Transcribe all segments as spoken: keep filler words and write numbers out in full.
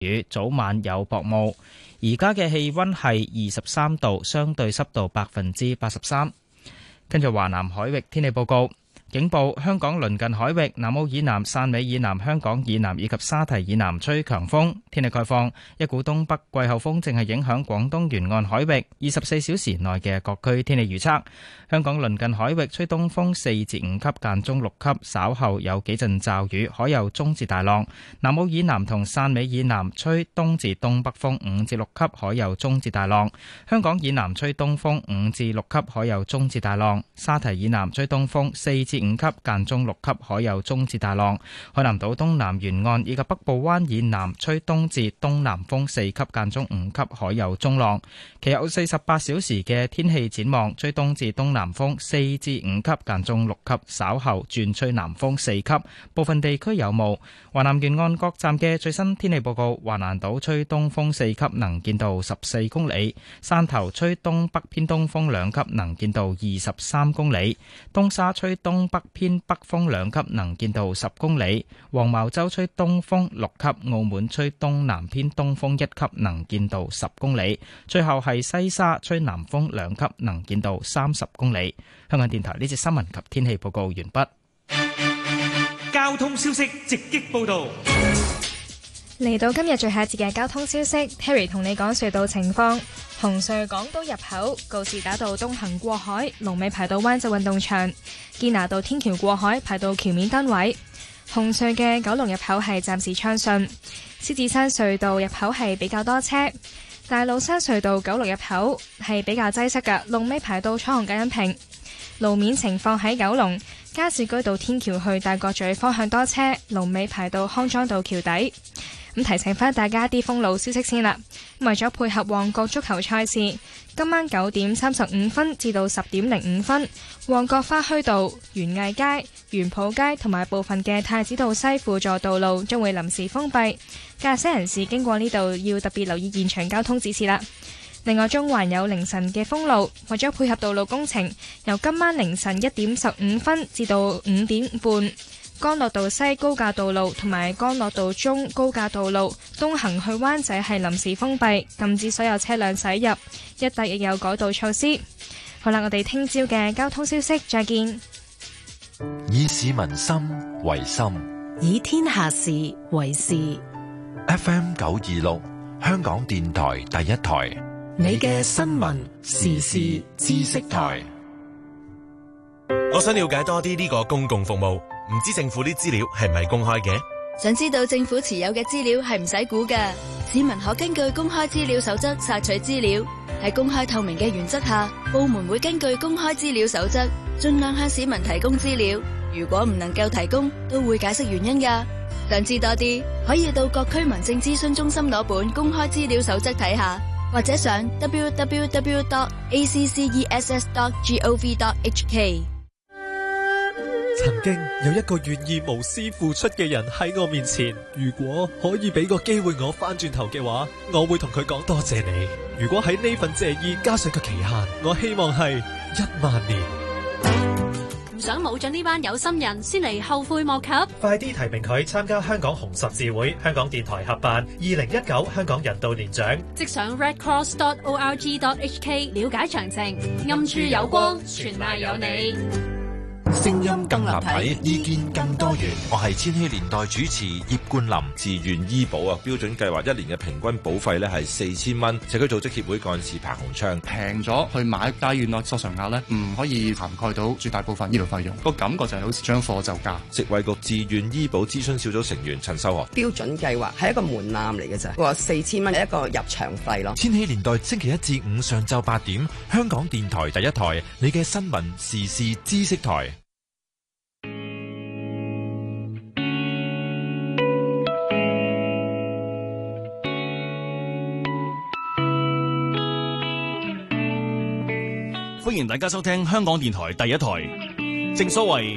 雨，早晚有薄霧。而家嘅氣溫係二十三度，相對濕度百分之八十三。跟住華南海域天氣報告。警報：香港鄰近海域、南澳以南、汕尾以南、香港以南以及沙堤以南吹強風。天氣概況：一股東北季候風正係影響廣東沿岸海域。二十四小時內嘅各區天氣預測：香港鄰近海域吹東風四至五級，間中六級，稍後有幾陣驟雨，海有中至大浪。南澳以南同汕尾以南吹東至東北風五至六級，海有中至大浪。香港以南吹東風五至六級，海有中至大浪。沙堤以南吹東風四至五級，間中六級，海有中至大浪。海南島東南沿岸以及北部灣以南吹東至東南風四級，間中五級，海有中浪。其後四十八小時嘅天氣展望：吹東至東南風四至五級，間中六級，稍後轉吹南風四級，部分地區有霧。華南沿岸各站嘅最新天氣報告：華南島吹東風四級，能見度十四公里；汕頭吹東北偏東風兩級，能見度二十三公里；東沙吹東北偏北風兩級，能見度十公里；黃茅洲吹東風六級；澳門吹東南偏東風一級，能見度十公里。最後係西沙吹南風兩級，能見度三十公里。香港電台呢節新聞及天氣報告完畢。 交通消息直擊報道。 嚟到今日最後一節嘅交通消息 ，Terry 同你講隧道情況。紅隧港島入口告士打道東行過海，龍尾排到灣仔運動場；堅拿道天橋過海排到橋面單位。紅隧嘅九龍入口係暫時暢順，獅子山隧道入口係比較多車。大老山隧道九龍入口係比較擠塞嘅，龍尾排到彩虹隔音屏。路面情況喺九龍加士居道天橋去大角咀方向多車，龍尾排到康莊道橋底。咁提醒翻大家啲封路消息先啦。為咗配合旺角足球賽事，今晚九點三十五分至到十點零五分，旺角花墟道、園藝街、園圃街同埋部分嘅太子道西輔助道路將會臨時封閉，駕駛人士經過呢度要特別留意現場交通指示啦。另外，中環有凌晨嘅封路，為咗配合道路工程，由今晚凌晨一點十五分至到五點半，干諾道西高架道路同埋干諾道中高架道路東行去灣仔係臨時封閉，禁止所有車輛駛入，一帶亦有改道措施。好啦，我哋聽朝嘅交通消息再見。 以市民心為心， 以天下事為事。 F M 九二六，香港電台第一台。 你嘅新聞時事知識台。 我想了解多啲呢個公共服務，唔知政府啲資料係唔係公開嘅？ 想知道政府持有嘅資料係唔使估㗎，市民可根據公開資料守則索取資料。喺公開透明嘅原則下，部門會根據公開資料守則盡量向市民提供資料。如果唔能夠提供，都會解釋原因㗎。想知多啲，可以到各區民政諮詢中心攞本公開資料守則睇下，或者上 double-u double-u double-u dot a c c e s s dot gov dot h k。 曾經有一個願意無私付出嘅人喺我面前，如果可以俾個機會我翻轉頭嘅話，我會同佢講多謝你。如果喺呢份謝意加上個期限，我希望係一萬年。 唔想冇咗呢班有心人先嚟後悔莫及， 快啲提名佢參加香港紅十字會香港電台合辦二零一九香港人道年獎， 即上 red cross dot org dot h k 了解詳情。暗處有光，全賴有你。 聲音更立體，意見更多元。我係千禧年代主持葉冠霖。 自願醫保啊，標準計劃一年嘅平均保費咧係四千蚊。社區組織協會幹事彭鴻昌， 平咗去買，但係原來索償額咧唔可以涵蓋到絕大部分醫療費用，個感覺就係好似將貨就價。 食衛局自願醫保諮詢小組成員陳秀學， 標準計劃係一個門檻嚟嘅啫，話四千蚊係一個入場費咯。 千禧年代星期一至五上晝八點，香港電台第一台，你嘅新聞時事知識台。 歡迎大家收聽香港電台第一台。正所謂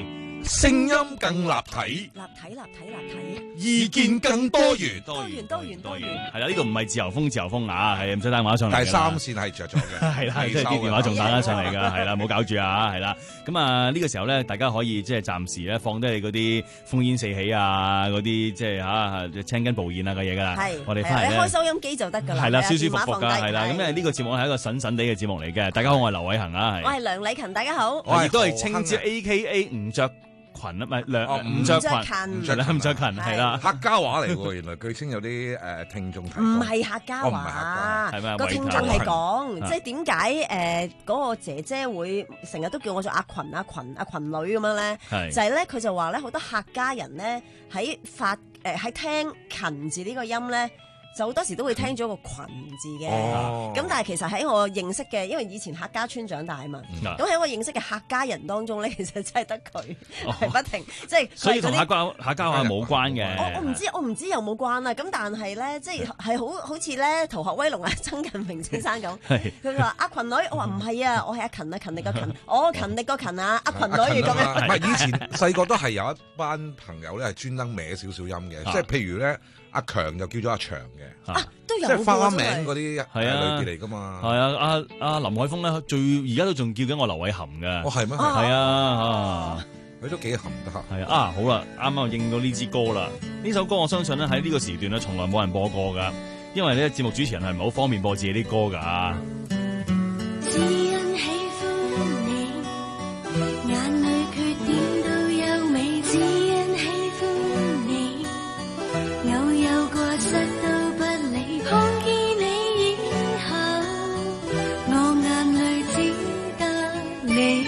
聲音更立體， 立體立體立體， 意見更多元， 多元多元多元。 係啦，呢度唔係自由風自由風啊，係唔使打電話上嚟。 第三線係着咗嘅， 係啦，即係啲電話仲打緊上嚟㗎，係啦，冇搞住啊，係啦。咁啊，呢個時候咧，大家可以即係暫時咧放低你嗰啲烽煙四起啊，嗰啲即係嚇青筋暴現啊嘅嘢㗎啦。 係， 我哋翻嚟咧開收音機就得㗎啦。 係啦，舒舒服服㗎，係啦。咁因為呢個節目係一個筍筍地嘅節目嚟嘅。大家好，我係劉偉恒啊， 我係梁禮勤，大家好。 我亦都係稱之 A K A 唔着裙啊，唔係梁唔着裙，係啦，唔着裙係啦， 客家話嚟喎。原來據稱有啲誒聽眾睇， 唔係客家話， 係咪？ 個聽眾係講，即係點解誒嗰個姐姐會成日都叫我做阿群阿群阿群女咁樣咧？就係咧，佢就話咧，好多客家人咧喺發誒喺聽勤字呢個音咧。就好多時都會聽咗個群字嘅，咁、哦、但係其實喺我認識嘅，因為以前客家村長大啊嘛，咁喺、嗯、我認識嘅客家人當中咧，其實真係得佢係不停，即係、哦、 所以同客家客家話冇關嘅。 我我唔知我唔知有冇關啦，咁但係咧，即係係好好似咧《逃學威龍》啊，曾近平先生咁，佢話阿群女，我話唔係啊，我係阿勤啊，勤力個勤，我勤力個勤啊，阿群女咁樣。 唔係以前細個都係有一班朋友咧係專登歪少少音嘅，即係譬如咧。阿強就叫咗阿長嘅， 啊都有， 即係花名嗰啲係啊類別嚟噶嘛。 係啊，阿阿林海峰咧，最而家都仲叫緊我劉偉含嘅。 哦，係咩？ 係啊， 佢都幾含得。 係啊，啊好啦，啱啱應到呢支歌啦。呢首歌我相信咧喺呢個時段咧，從來冇人播過噶，因為呢節目主持人係唔係好方便播自己啲歌噶。 只因喜歡你，眼裏缺點都優美，只因喜歡你。偶有過失都不理，看見你以後，我眼淚只得你。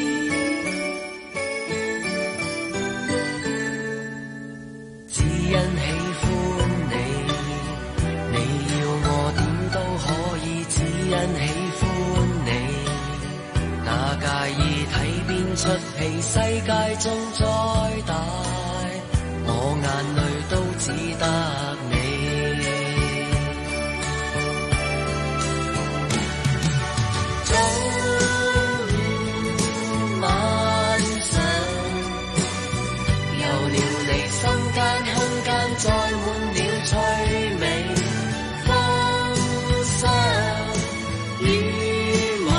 只因喜歡你，你要我點都可以。只因喜歡你，哪介意睇邊出戲，世界中再大，我眼淚都只得你。早午晚上，有了你，心間空間載滿了趣味，風霜雨霧，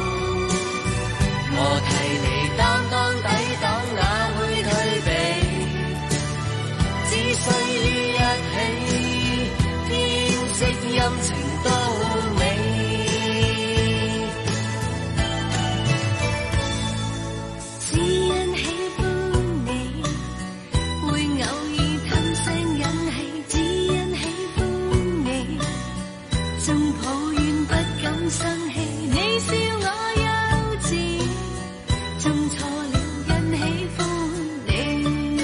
我替你擔當抵擋，哪會退避？只需於一起，天色陰晴都美。 只因喜歡你，會偶爾吞聲忍氣。只因喜歡你，縱抱怨不敢生氣。你笑我幼稚，種錯了因喜歡你。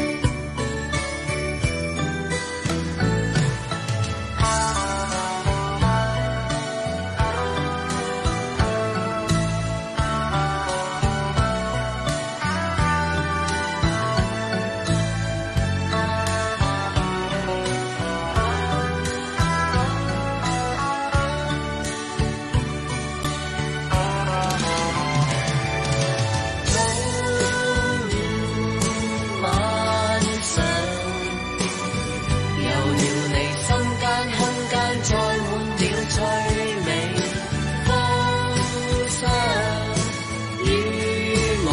晚上，有了你，心間空間載滿了趣味，風霜雨霧，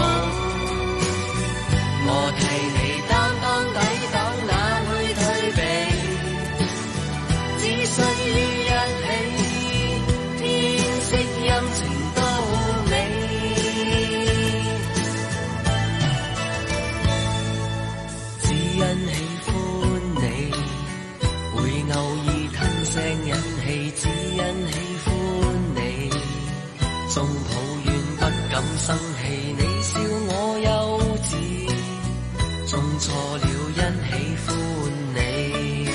我替你擔當抵擋，哪會退避？只需於一起，天色陰晴都美。只因喜歡你，會偶爾吞聲忍氣。只因喜歡你，縱抱怨不敢生氣。你笑我幼稚，種錯了因喜歡你。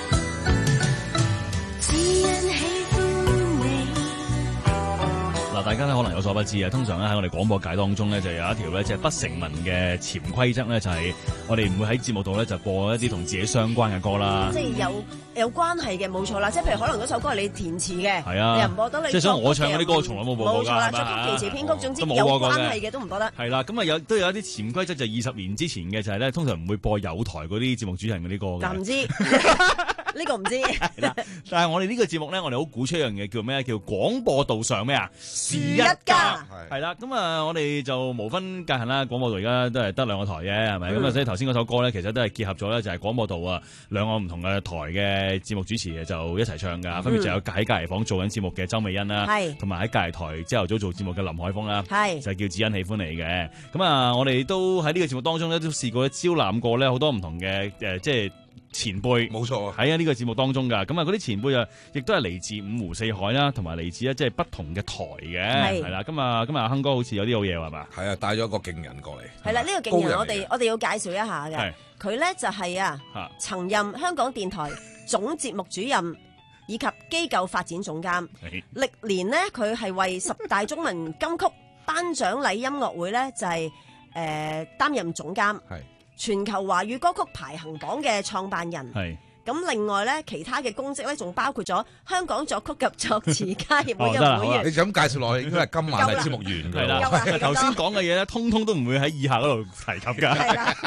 嗱，大家家咧可能有所不知啊。通常咧喺我哋廣播界當中咧，就有一條咧即係不成文嘅潛規則咧，就係我哋唔會喺節目度咧就播一啲同自己相關嘅歌啦。 即係有有關係嘅，冇錯啦。即係譬如可能嗰首歌係你填詞嘅， 係啊， 你又唔播得你。 即係所以我唱嗰啲歌，從來冇播過㗎。冇錯啦，作曲、填詞、編曲，總之有關係嘅都唔播得。係啦，咁啊有都有一啲潛規則，就二十年之前嘅就係咧，通常唔會播有台嗰啲節目主持人嗰啲歌嘅。 嗱唔知呢個唔知。 但係我哋呢個節目咧，我哋好鼓吹一樣嘢叫咩？叫廣播道上咩啊？ 是一家。 係啦，咁啊，我哋就無分界限啦。廣播道而家都係得兩個台嘅，係咪？咁啊、嗯，所以頭先嗰首歌咧，其實都係結合咗咧，就係廣播道啊兩個唔同嘅台嘅節目主持嘅，就一齊唱噶。分別就有喺隔離房做緊節目嘅周美欣啦，同埋喺隔離台朝頭早做節目嘅林海峰啦，就叫只因喜歡你嘅。咁啊，我哋都喺呢個節目當中咧，都試過招攬過咧好多唔同嘅誒、呃，即係。前輩冇錯喺啊呢個節目當中㗎，咁啊嗰啲前輩啊，亦都係嚟自五湖四海啦，同埋嚟自咧即係不同嘅台嘅，係啦。咁啊咁啊，阿亨哥好似有啲好嘢係嘛？ 係啊，帶咗一個勁人過嚟。 係啦，呢、呢個勁人我哋我哋要介紹一下嘅，佢咧就係啊，曾任香港電台總節目主任以及機構發展總監，歷年呢，佢係為十大中文金曲頒獎禮音樂會咧就係誒擔任總監。係。全球華語歌曲排行榜嘅創辦人，係咁。另外咧，其他嘅公職咧，仲包括咗香港作曲及作詞家協會嘅會員。 你就咁介紹落去，應該係今晚係節目完㗎啦。 頭先講嘅嘢咧，通通都唔會喺以下嗰度提及㗎。係啦。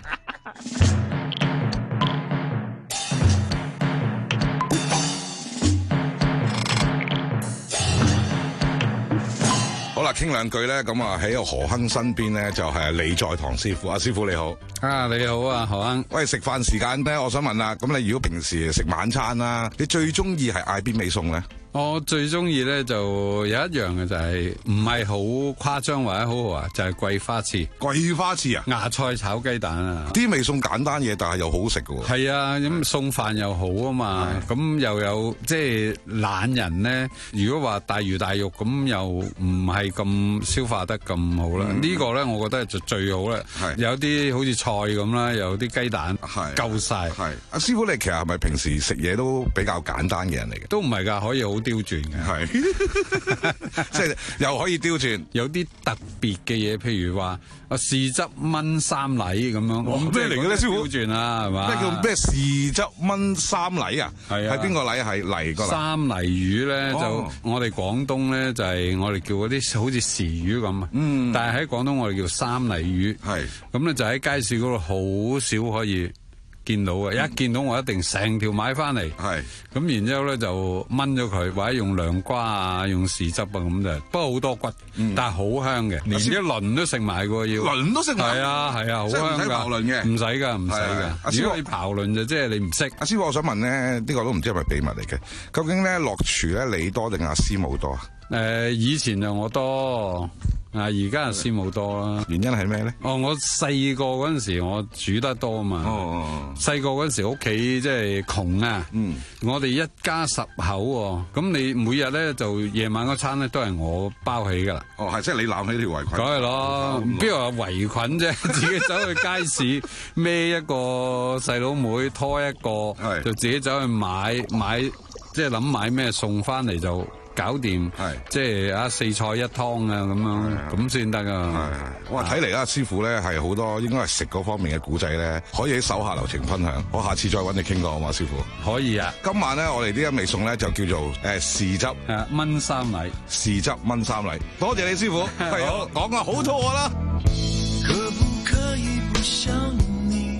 好啦，傾兩句咧，咁啊喺個何亨身邊咧，就係李在堂師傅。阿師傅你好， 啊你好啊何亨。 喂，食飯時間咧，我想問啦，咁你如果平時食晚餐啦，你最中意係嗌邊味餸咧？ 我最中意咧就有一樣嘅就係唔係好誇張或者好豪華，就係、是、桂花翅。 桂花翅啊？ 芽菜炒雞蛋啊！ 啲味餸簡單嘢，但係又好食㗎喎。 係啊，咁餸飯又好啊嘛，咁又有即係懶人咧。如果話大魚大肉咁，又唔係咁消化得咁好啦。嗯、個呢個咧，我覺得就最好啦。有啲好似菜咁啦，有啲雞蛋，夠晒。 係阿師傅，你其實係咪平時食嘢都比較簡單嘅人嚟嘅？ 都唔係㗎，可以好刁鑽嘅，係即係又可以刁鑽， 有啲特別嘅嘢，譬如話啊豉汁炆三禮咁樣， 咩嚟嘅咧？師傅刁鑽啊，係嘛？ 咩叫咩豉汁炆三禮啊？係啊，係邊個禮？係泥個禮。三泥魚咧、哦、就我哋廣東咧就係、是、我哋叫嗰啲好似豉魚咁啊，嗯，但係喺廣東我哋叫三泥魚，係咁咧就喺街市嗰度好少可以見到嘅，一見到我一定成條買翻嚟，係咁，然之後咧就炆咗佢，或者用涼瓜啊，用豉汁啊咁就，不過好多骨，嗯、但係好香嘅，連啲鱗都食埋嘅要， 鱗都食埋， 係啊係啊，好香㗎，唔使刨鱗嘅，唔使㗎，唔使㗎。如果你刨鱗就即係你唔識。 阿師傅，我想問咧，呢、呢個都唔知係咪秘密嚟嘅，究竟咧落廚咧你多定阿師母多啊？ 誒、呃，以前就我多。啊！而家師母多啦， 原因係咩咧？ 哦，我細個嗰陣時我煮得多啊嘛。哦，細個嗰陣時屋企即係窮啊。嗯，我哋一家十口，咁你每日咧就夜晚嗰餐咧都係我包起噶啦。 哦，係即係你攬起條圍裙。 梗係咯，邊度有圍裙啫？自己走去街市孭一個細佬妹拖一個，就自己走去買買，即係諗買咩餸翻嚟就搞掂，係即係啊四菜一湯啊咁樣，咁先得啊！ 哇，睇嚟啦，師傅咧係好多應該係食嗰方面嘅古仔咧，可以喺手下留情分享。我下次再揾你傾過好嘛，師傅？ 可以啊！ 今晚咧，我哋呢一味餸咧就叫做誒豉汁誒炆三禮， 豉汁炆三禮。多謝你師傅，係好講啊，好肚餓啦！ 可不可以不想你？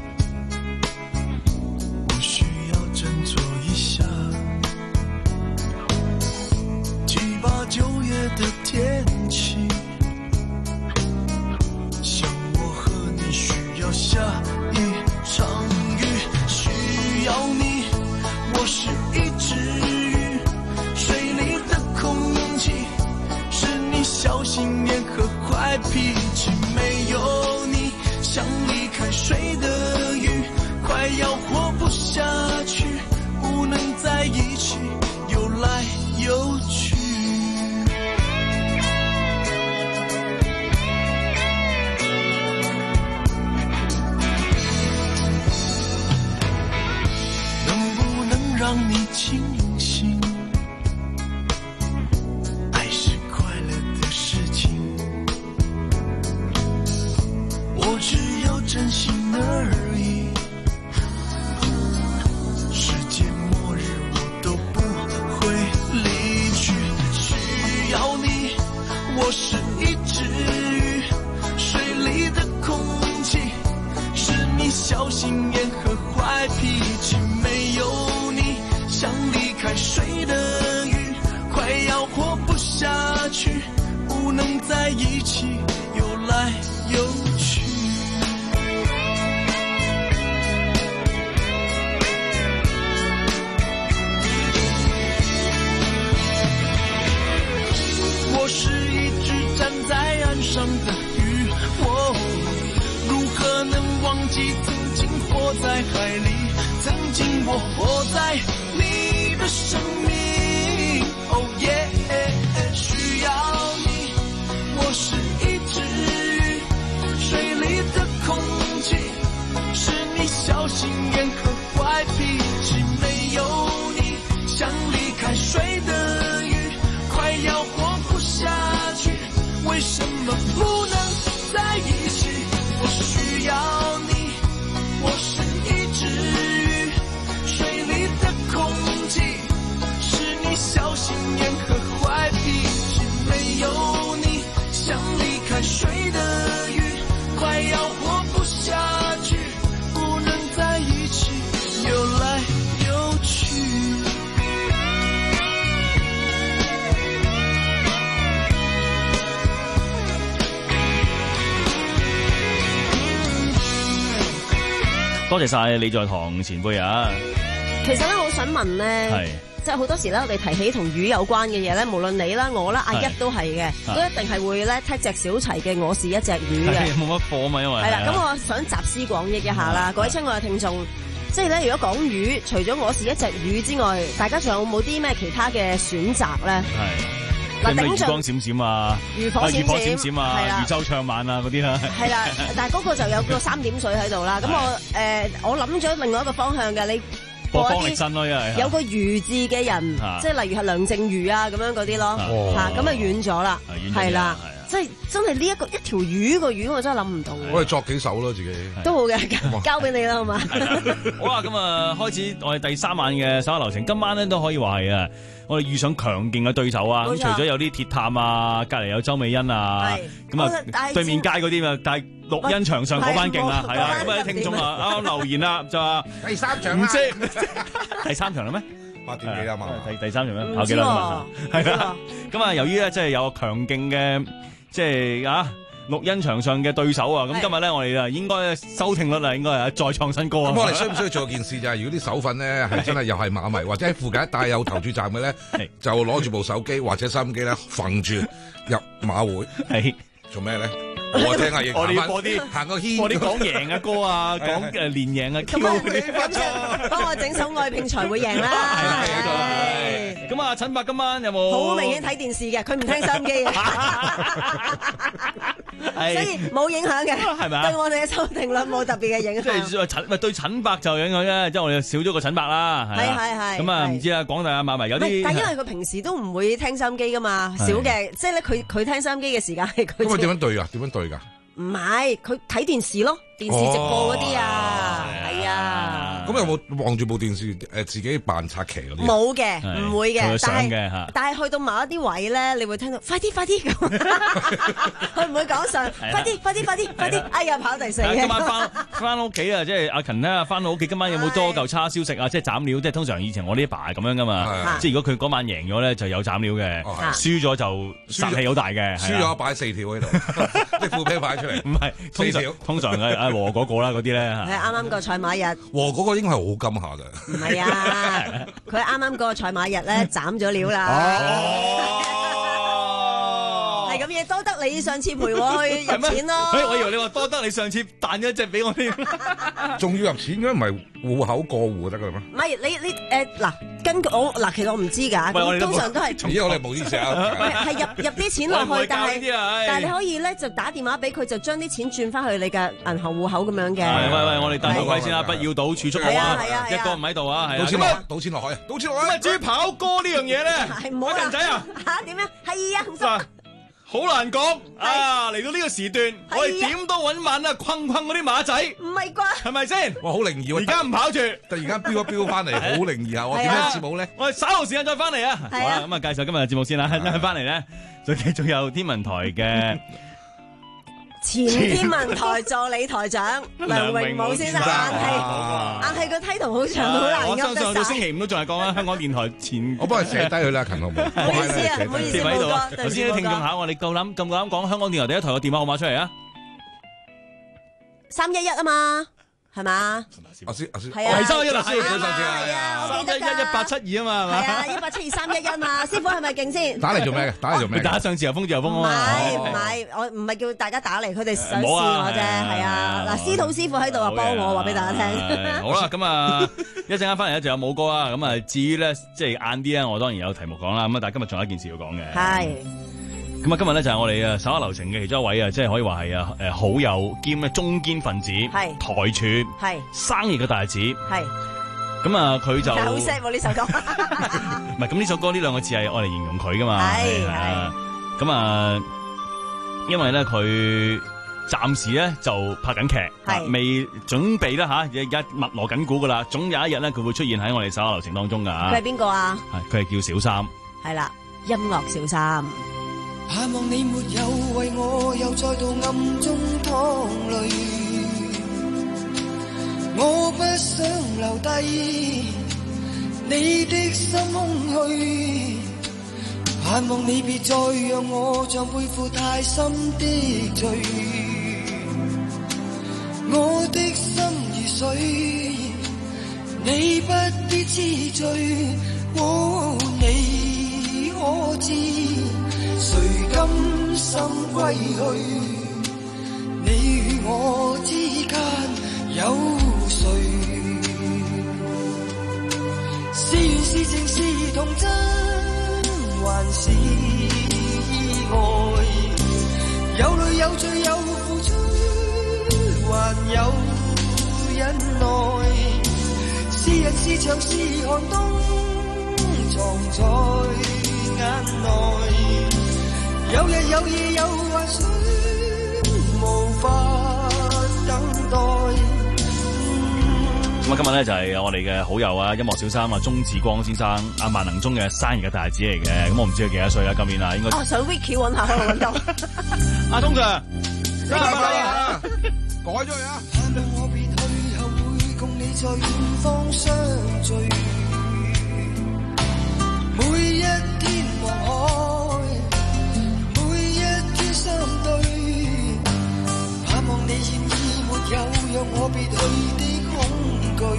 我需要振作一下。八九月的天氣，像我和你需要下一場雨，需要你，我是一隻魚，水裡的空氣是你小心眼和壞脾氣，沒有你像離開水的魚，快要活不下去，不能在一起游來游去。讓你清醒，愛是快樂能在一起游来游去。我是一只站在岸上的鱼，我如何能忘记曾经活在海里，曾经我活在你的生命。哦耶，需要你，我是一只鱼，水里的空气是你小心眼和坏脾气，没有你像离开水的鱼，快要活不下去，为什么不能在一起？我需要你，我是一只鱼，水里的空气是你小心眼和坏脾气，没有你像离开水的鱼，快要活不下去，不能在一起游来游去。 多謝晒你在堂前輩啊！ 其實咧，我想問咧，即係好多時咧，我哋提起同魚有關嘅嘢咧，無論你啦、我啦、阿一都係嘅，都一定係會咧踢隻小齊嘅我是一隻魚嘅。 冇乜貨啊嘛，因為係啦，咁我想集思廣益一下啦，各位親愛嘅聽眾，即係咧，如果講魚，除咗我是一隻魚之外，大家仲有冇啲咩其他嘅選擇咧？ 係。嗱，咩魚光閃閃啊， 魚火閃閃， 閃啊，魚舟唱晚啊嗰啲啦。係啦， 但係嗰個就有個三點水喺度啦。咁我誒，我諗咗另外一個方向嘅，你播方力申咯，因為有個魚字嘅人，即係例如係梁靜茹啊咁樣嗰啲咯，嚇咁啊遠咗啦，係啦，即係真係呢一個一條魚個魚，我真係諗唔到。 我哋作幾首咯，自己都好嘅，交俾你啦，好嘛？ 好啦，咁啊開始我哋第三晚嘅首個流程，今晚咧都可以話係啊。我哋遇上強勁嘅對手啊！咁除咗有啲鐵探啊，隔離有周美欣啊，咁啊對面街嗰啲啊，但係綠茵場上嗰班勁啊，係啊！咁啊啲聽眾啊啱啱留言啦，就話第三場唔知第三場啦咩？ 八點幾啊嘛？ 第第三場咩？跑幾多嘛？係啊！咁啊，由於咧即係有強勁嘅即係啊。錄音場上嘅對手啊，咁今日咧我哋啊應該收聽率啊應該係再創新高啊！ 咁我哋需唔需要做件事就係，如果啲手粉咧係真係又係馬迷，或者喺附近一帶有投注站嘅咧，就攞住部手機或者收音機咧，揈住入馬會， 係做咩咧？我聽下嘢， 我哋要播啲行個圈， 播啲講贏嘅歌啊，講誒連贏啊 Q 嗰啲， 幫我整首愛拼才會贏啦！係咁啊，陳伯今晚有冇？ 好明顯睇電視嘅，佢唔聽收音機嘅，所以冇影響嘅，係咪啊？對我哋嘅收聽率冇特別嘅影響。 即係陳咪對陳伯就影響啫，即係我哋少咗個陳伯啦。 係係係。咁啊，唔知啊，廣大阿馬迷有啲， 但因為佢平時都唔會聽收音機噶嘛，少嘅，即係咧佢佢聽收音機嘅時間係佢。 咁佢點樣對啊？點樣對㗎？ 唔係，佢睇電視咯，電視直播嗰啲啊，係啊。 咁有冇望住部電視誒自己扮拆旗嗰啲？ 冇嘅，唔會嘅。 但係但係去到某一啲位咧，你會聽到快啲快啲咁，佢唔會講上快啲快啲快啲快啲，哎呀跑第四嘅。 今晚翻翻屋企啊，即係阿勤咧，翻到屋企今晚有冇多嚿叉燒食啊？即係斬料，即係通常以前我呢爸係咁樣噶嘛。即係如果佢嗰晚贏咗咧，就有斬料嘅；輸咗就殺氣好大嘅。 輸咗擺四條喺度，即係副啤擺出嚟。 唔係，通常通常嘅阿和嗰個啦，嗰啲咧。 係啱啱個賽馬日。 和嗰個應該係好金下嘅。 唔係啊，佢啱啱個賽馬日咧斬咗料啦。係咁嘢，多得你上次陪我去入錢咯。 誒，我以為你話多得你上次彈咗隻俾我添。 仲要入錢嘅，唔係戶口過戶得㗎咩？ 唔係你你誒嗱，根據我嗱，其實我唔知㗎。通常都係。 咦，我哋冇意思啊。 係入入啲錢落去，但係但係你可以咧就打電話俾佢，就將啲錢轉翻去你嘅銀行戶口咁樣嘅。 喂喂，我哋戴頭盔先啦，不要賭儲蓄好啊。一哥唔喺度啊，係啊。 賭錢落，賭錢落海啊，賭錢落海。 咁啊，至於跑歌呢樣嘢咧， 係唔好人仔啊嚇點樣？係啊。 好難講啊！嚟到呢個時段，我哋點都揾晚啊，困困嗰啲馬仔， 唔係啩？ 係咪先？ 哇，好靈異啊！ 而家唔跑住， 突然間飆一飆翻嚟，好靈異啊！我點樣節目咧？ 我哋稍後時間再翻嚟啊！好啦，咁啊，介紹今日嘅節目先啦。翻嚟咧，就繼續有天文台嘅前天文台助理台長梁榮武先生，硬係硬係個 title 好長，好難噏得晒。 我相信到星期五都仲係講緊香港電台前， 我幫佢寫低佢啦，勤好唔好？ 唔好意思啊，唔好意思， 喺度。 冇頭先啲聽眾考我，你夠膽咁夠膽講香港電台第一台嘅電話號碼出嚟啊？ 三一一啊嘛。係嘛？ 阿師阿師係啊， 係三一一啊，師傅係啊，我記得㗎。 一一八七二啊嘛，係嘛？ 係啊，一八七二三一一嘛，師傅係咪勁先？ 打嚟做咩嘅？打嚟做咩？ 打上自由風自由風啊嘛。 唔係唔係，我唔係叫大家打嚟，佢哋想試我啫。係啊，嗱，司徒師傅喺度啊，幫我話俾大家聽。 好啦，咁啊，一陣間翻嚟咧就有武哥啦。咁啊，至於咧即係晏啲咧，我當然有題目講啦。咁啊，但係今日仲有一件事要講嘅。 係。 咁啊，今日咧就係我哋啊手下留情嘅其中一位啊，即係可以話係啊誒好友兼咧中堅分子，係台柱，係生意嘅大子，係咁啊，佢就好 sad 喎呢首歌， 唔係咁呢首歌呢兩個字係我嚟形容佢噶嘛，係係咁啊，因為咧佢暫時咧就拍緊劇，係未準備啦吓，而家密鑼緊鼓噶啦，總有一日咧佢會出現喺我哋手下留情當中噶吓。 佢係邊個啊？ 係佢係叫小三，係啦， 音樂小三。 盼望你沒有為我又再度暗中淌淚，我不想留低你的心空虛，盼望你別再讓我像背負太深的罪，我的心如水，你不必知罪，哦，你可知誰甘心歸去？你與我之間有誰？是緣是情是童真，還是意外？有淚有罪有付出，還有忍耐。是人是牆是寒冬，藏在眼內。有日有夜有幻想，無法等待。 咁啊，今日咧就係我哋嘅好友啊，音樂小三啊，鍾志光先生啊，萬能中嘅生日嘅大子嚟嘅。咁我唔知佢幾多歲啦，今年啊，應該哦，上 Wiki 揾下可能揾到。 阿鍾 Sir， 生日快樂啊！改咗佢啊！盼望我別去後會共你在遠方相聚，每一天望海。相對，盼望你現已沒有讓我別去的恐懼。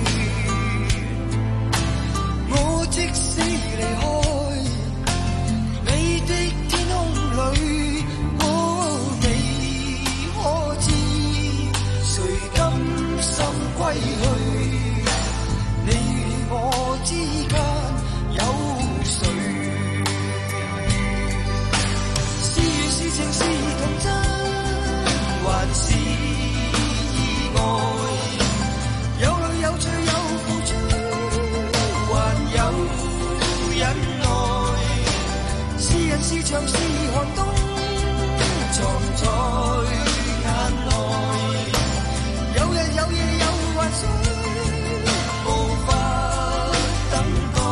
我即使離開你的天空裏，哦，你可知誰甘心歸去？你與我之間有誰？情是童真，還是意外？有淚有罪有付出，還有忍耐。是人是牆是寒冬，藏在眼內。有日有夜有幻想，無法等待。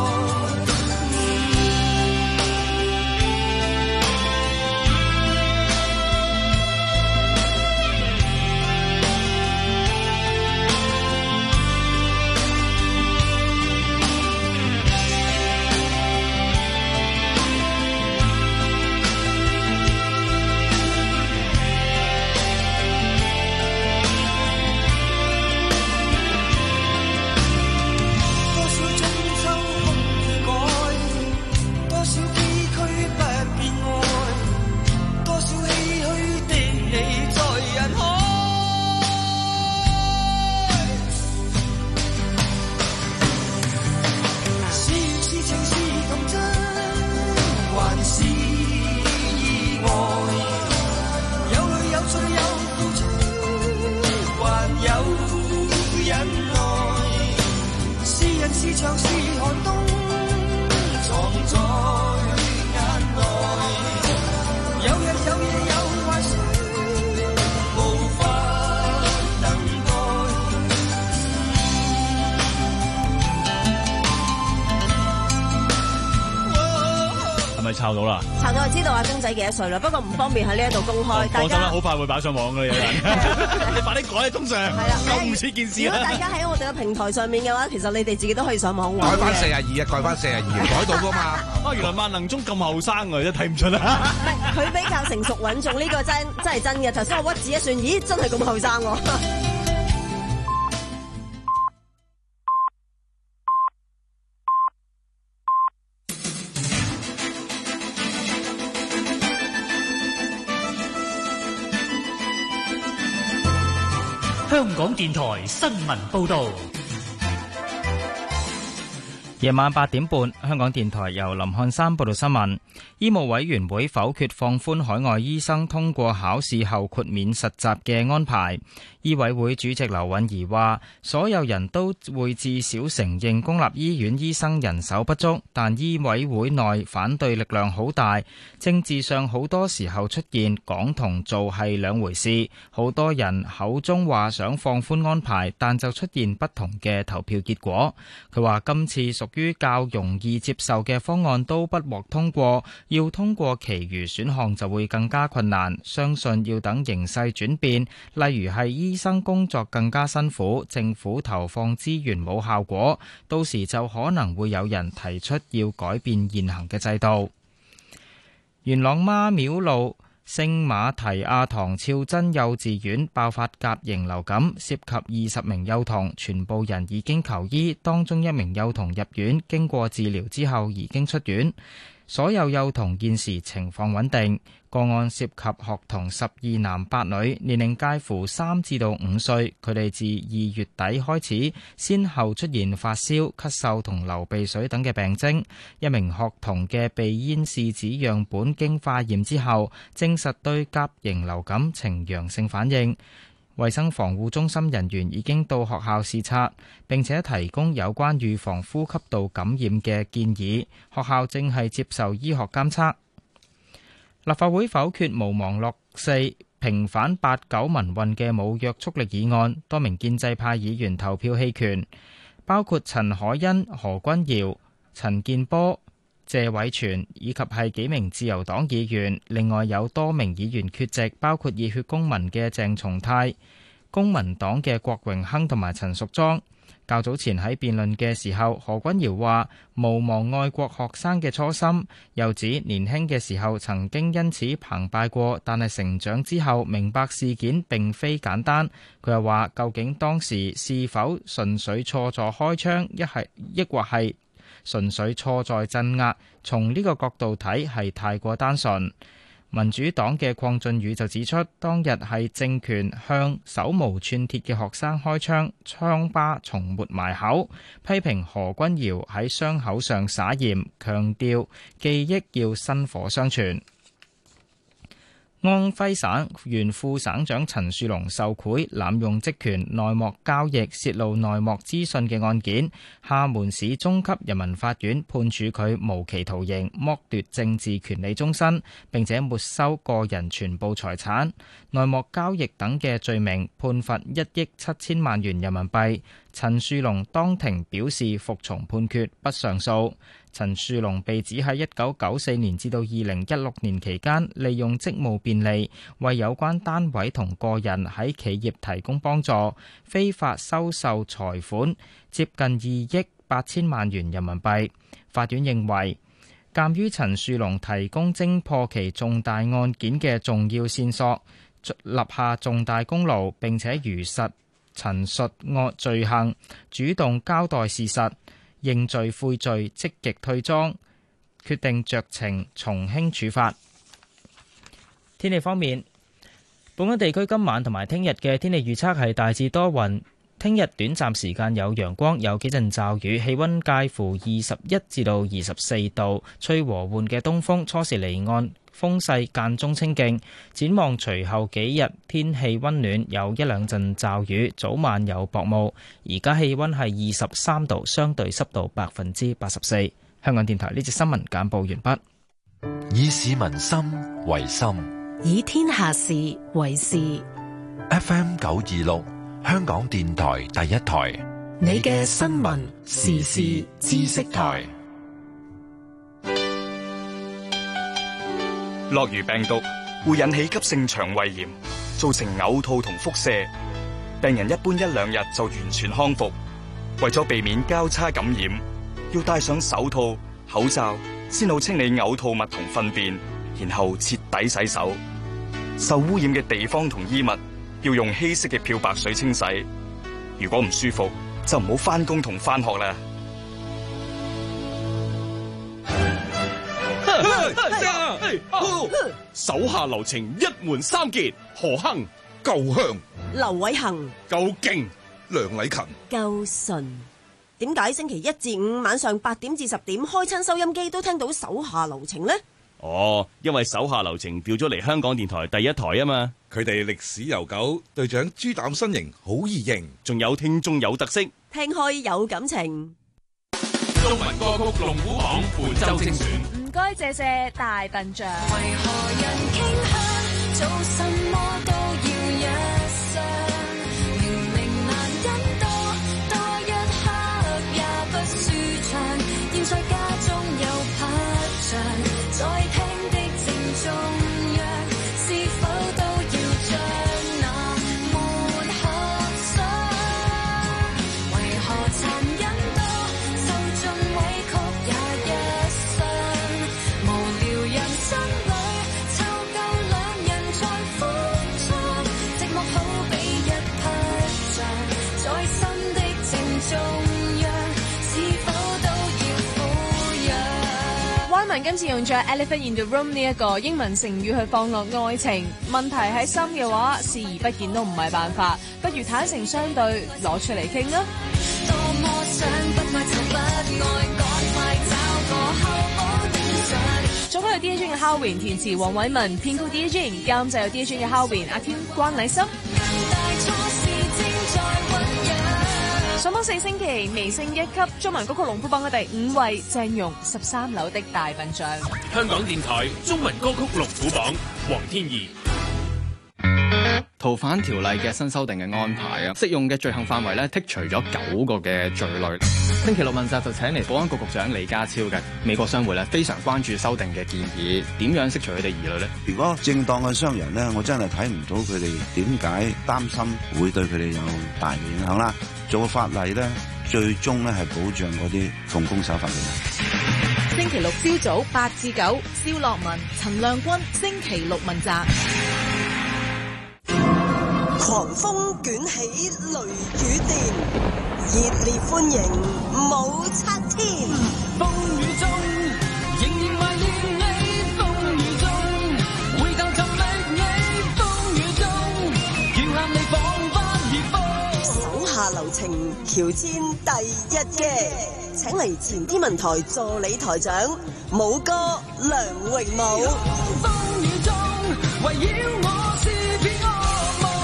咪抄到啦？ 查到就知道阿公仔幾多歲啦，不過唔方便喺呢一度公開。大家放心啦，好快會擺上網㗎啦，有人。你快啲改啊，通常係啦， 咁唔似件事如果大家喺我哋嘅平台上面嘅話，其實你哋自己都可以上網揾嘅。 改翻四廿二啊，改翻四廿二，改到㗎嘛。 啊，原來萬能中咁後生㗎，真係睇唔出啦。 唔係，佢比較成熟穩重，呢個真真係真嘅。頭先我屈指一算，咦，真係咁後生喎。 香港電台新聞報導。 夜晚八點半，香港電台由林漢山報道新聞。醫務委員會否決放寬海外醫生通過考試後豁免實習嘅安排。醫委會主席劉允儀話：所有人都會至少承認公立醫院醫生人手不足，但醫委會內反對力量好大，政治上好多時候出現講同做係兩回事。好多人口中話想放寬安排，但就出現不同嘅投票結果。佢話今次屬於較容易接受嘅方案都不獲通過，要通過其餘選項就會更加困難。相信要等形勢轉變，例如係醫生工作更加辛苦，政府投放資源冇效果，到時就可能會有人提出要改變現行嘅制度。元朗媽廟路聖馬提亞堂肖真幼稚園爆發甲型流感，涉及二十名幼童，全部人已經求醫，當中一名幼童入院，經過治療之後已經出院。所有幼童現時情況穩定。個案涉及學童十二男八女，年齡介乎三至到五歲。佢哋自二月底開始，先後出現發燒、咳嗽同流鼻水等嘅病徵。一名學童嘅鼻咽試紙樣本經化驗之後，證實對甲型流感呈陽性反應。衛生防護中心人員已經到學校視察，並且提供有關預防呼吸道感染嘅建議。學校正係接受醫學監測。立法會否決無望六四平反八九民運嘅無約束力議案，多名建制派議員投票棄權，包括陳凱欣、何君堯、陳健波、謝偉銓以及係幾名自由黨議員。另外有多名議員缺席，包括熱血公民嘅鄭松泰、公民黨嘅郭榮鏗同埋陳淑莊。較早前喺辯論嘅時候，何君堯話無忘愛國學生嘅初心，又指年輕嘅時候曾經因此澎湃過，但係成長之後明白事件並非簡單。佢又話究竟當時是否純粹錯在開槍，一係抑或係純粹錯在鎮壓，從呢個角度睇係太過單純。民主黨嘅鄺俊宇就指出，當日係政權向手無寸鐵嘅學生開槍，槍疤從沒埋口，批評何君堯喺傷口上灑鹽，強調記憶要薪火相傳。安徽省原副省長陳樹龍受賄濫用職權內幕交易泄露內幕資訊嘅案件，廈門市中級人民法院判處佢無期徒刑，剝奪政治權利終身，並且沒收個人全部財產。內幕交易等嘅罪名判罰一億七千萬元人民幣。陳樹龍當庭表示服從判決，不上訴。陳樹龍被指喺一九九四年至到二零一六年期間，利用職務便利，為有關單位同個人喺企業提供幫助，非法收受財款接近二億八千萬元人民幣。法院認為，鑑於陳樹龍提供偵破其重大案件嘅重要線索，立下重大功勞，並且如實陳述惡罪行，主動交代事實，認罪悔罪，積極退贓，決定酌情從輕處罰。天氣方面，本港地區今晚同埋聽日嘅天氣預測係大致多雲，聽日短暫時間有陽光，有幾陣驟雨，氣溫介乎二十一至到二十四度，吹和緩嘅東風，初時離岸，風勢間中清勁。展望隨後幾日天氣溫暖，有一兩陣驟雨，早晚有薄霧。而家氣溫係二十三度，相對濕度百分之八十四。香港電台呢節新聞簡報完畢。 以市民心為心， 以天下事為事。 F M 九二六，香港電台第一台， 你嘅新聞時事知識台。 諾如病毒會引起急性腸胃炎，造成嘔吐同腹瀉，病人一般一兩日就完全康復。為咗避免交叉感染，要戴上手套、口罩，先好清理嘔吐物同糞便，然後徹底洗手。受污染嘅地方同衣物要用稀釋嘅漂白水清洗。如果唔舒服，就唔好返工同返學啦。 手下留情，一門三傑，何亨、 夠香、 劉偉恒、 夠勁、 梁禮勤、 夠順。點解星期一至五晚上八點至十點開親收音機都聽到手下留情呢？ 哦，因為手下留情調咗嚟香港電台第一台啊嘛。 佢哋歷史悠久，隊長豬膽身形好易認， 仲有聽眾有特色， 聽開有感情。 中文歌曲龍虎榜本周精選。 唔該，謝謝大笨象。 為何人傾向做什麼都要一雙，明明難忍多多一刻也不舒暢，現在家中有拍像，在聽的正中央，是否都要將那門合上？為何殘忍多受盡委屈也一生，無聊人生裏湊夠兩人在苦中，寂寞好比一匹象，在心的正中央，是否都要撫養？ 灣文今次用咗 Elephant in the Room 呢一個英文成語去放落愛情，問題喺心嘅話，視而不見都唔係辦法，不如坦誠相對，攞出嚟傾啦。 多麼想不愛就不愛，趕快找個後補定上。 作曲有 D J 嘅 Howin， 填詞黃偉文，編曲 D J， 監製有 D J 嘅 Howin， 阿 Q 關禮心。上榜四星期，微升一級，中文歌曲龍虎榜嘅第五位，鄭融十三樓的大笨象。 香港電台中文歌曲龍虎榜，黃天怡。 逃犯條例嘅新修訂嘅安排啊，適用嘅罪行範圍咧剔除咗九個嘅罪類。星期六問責就請嚟保安局局長李家超嘅。美國商會咧非常關注修訂嘅建議，點樣釋除佢哋疑慮呢？ 如果正當嘅商人咧，我真係睇唔到佢哋點解擔心會對佢哋有大嘅影響啦。做法例咧，最終咧係保障嗰啲奉公守法嘅人。 星期六朝早八至九，蕭樂文、陳亮君，星期六問責。 狂風捲起雷雨電，熱烈歡迎武則天。 風雨中仍然懷念你，風雨中回頭尋覓你，風雨中叫喊你彷彿熱風。 手下留情，喬遷第一擊，請嚟前天文台助理台長武哥梁榮武。 風雨中圍繞我是片惡夢。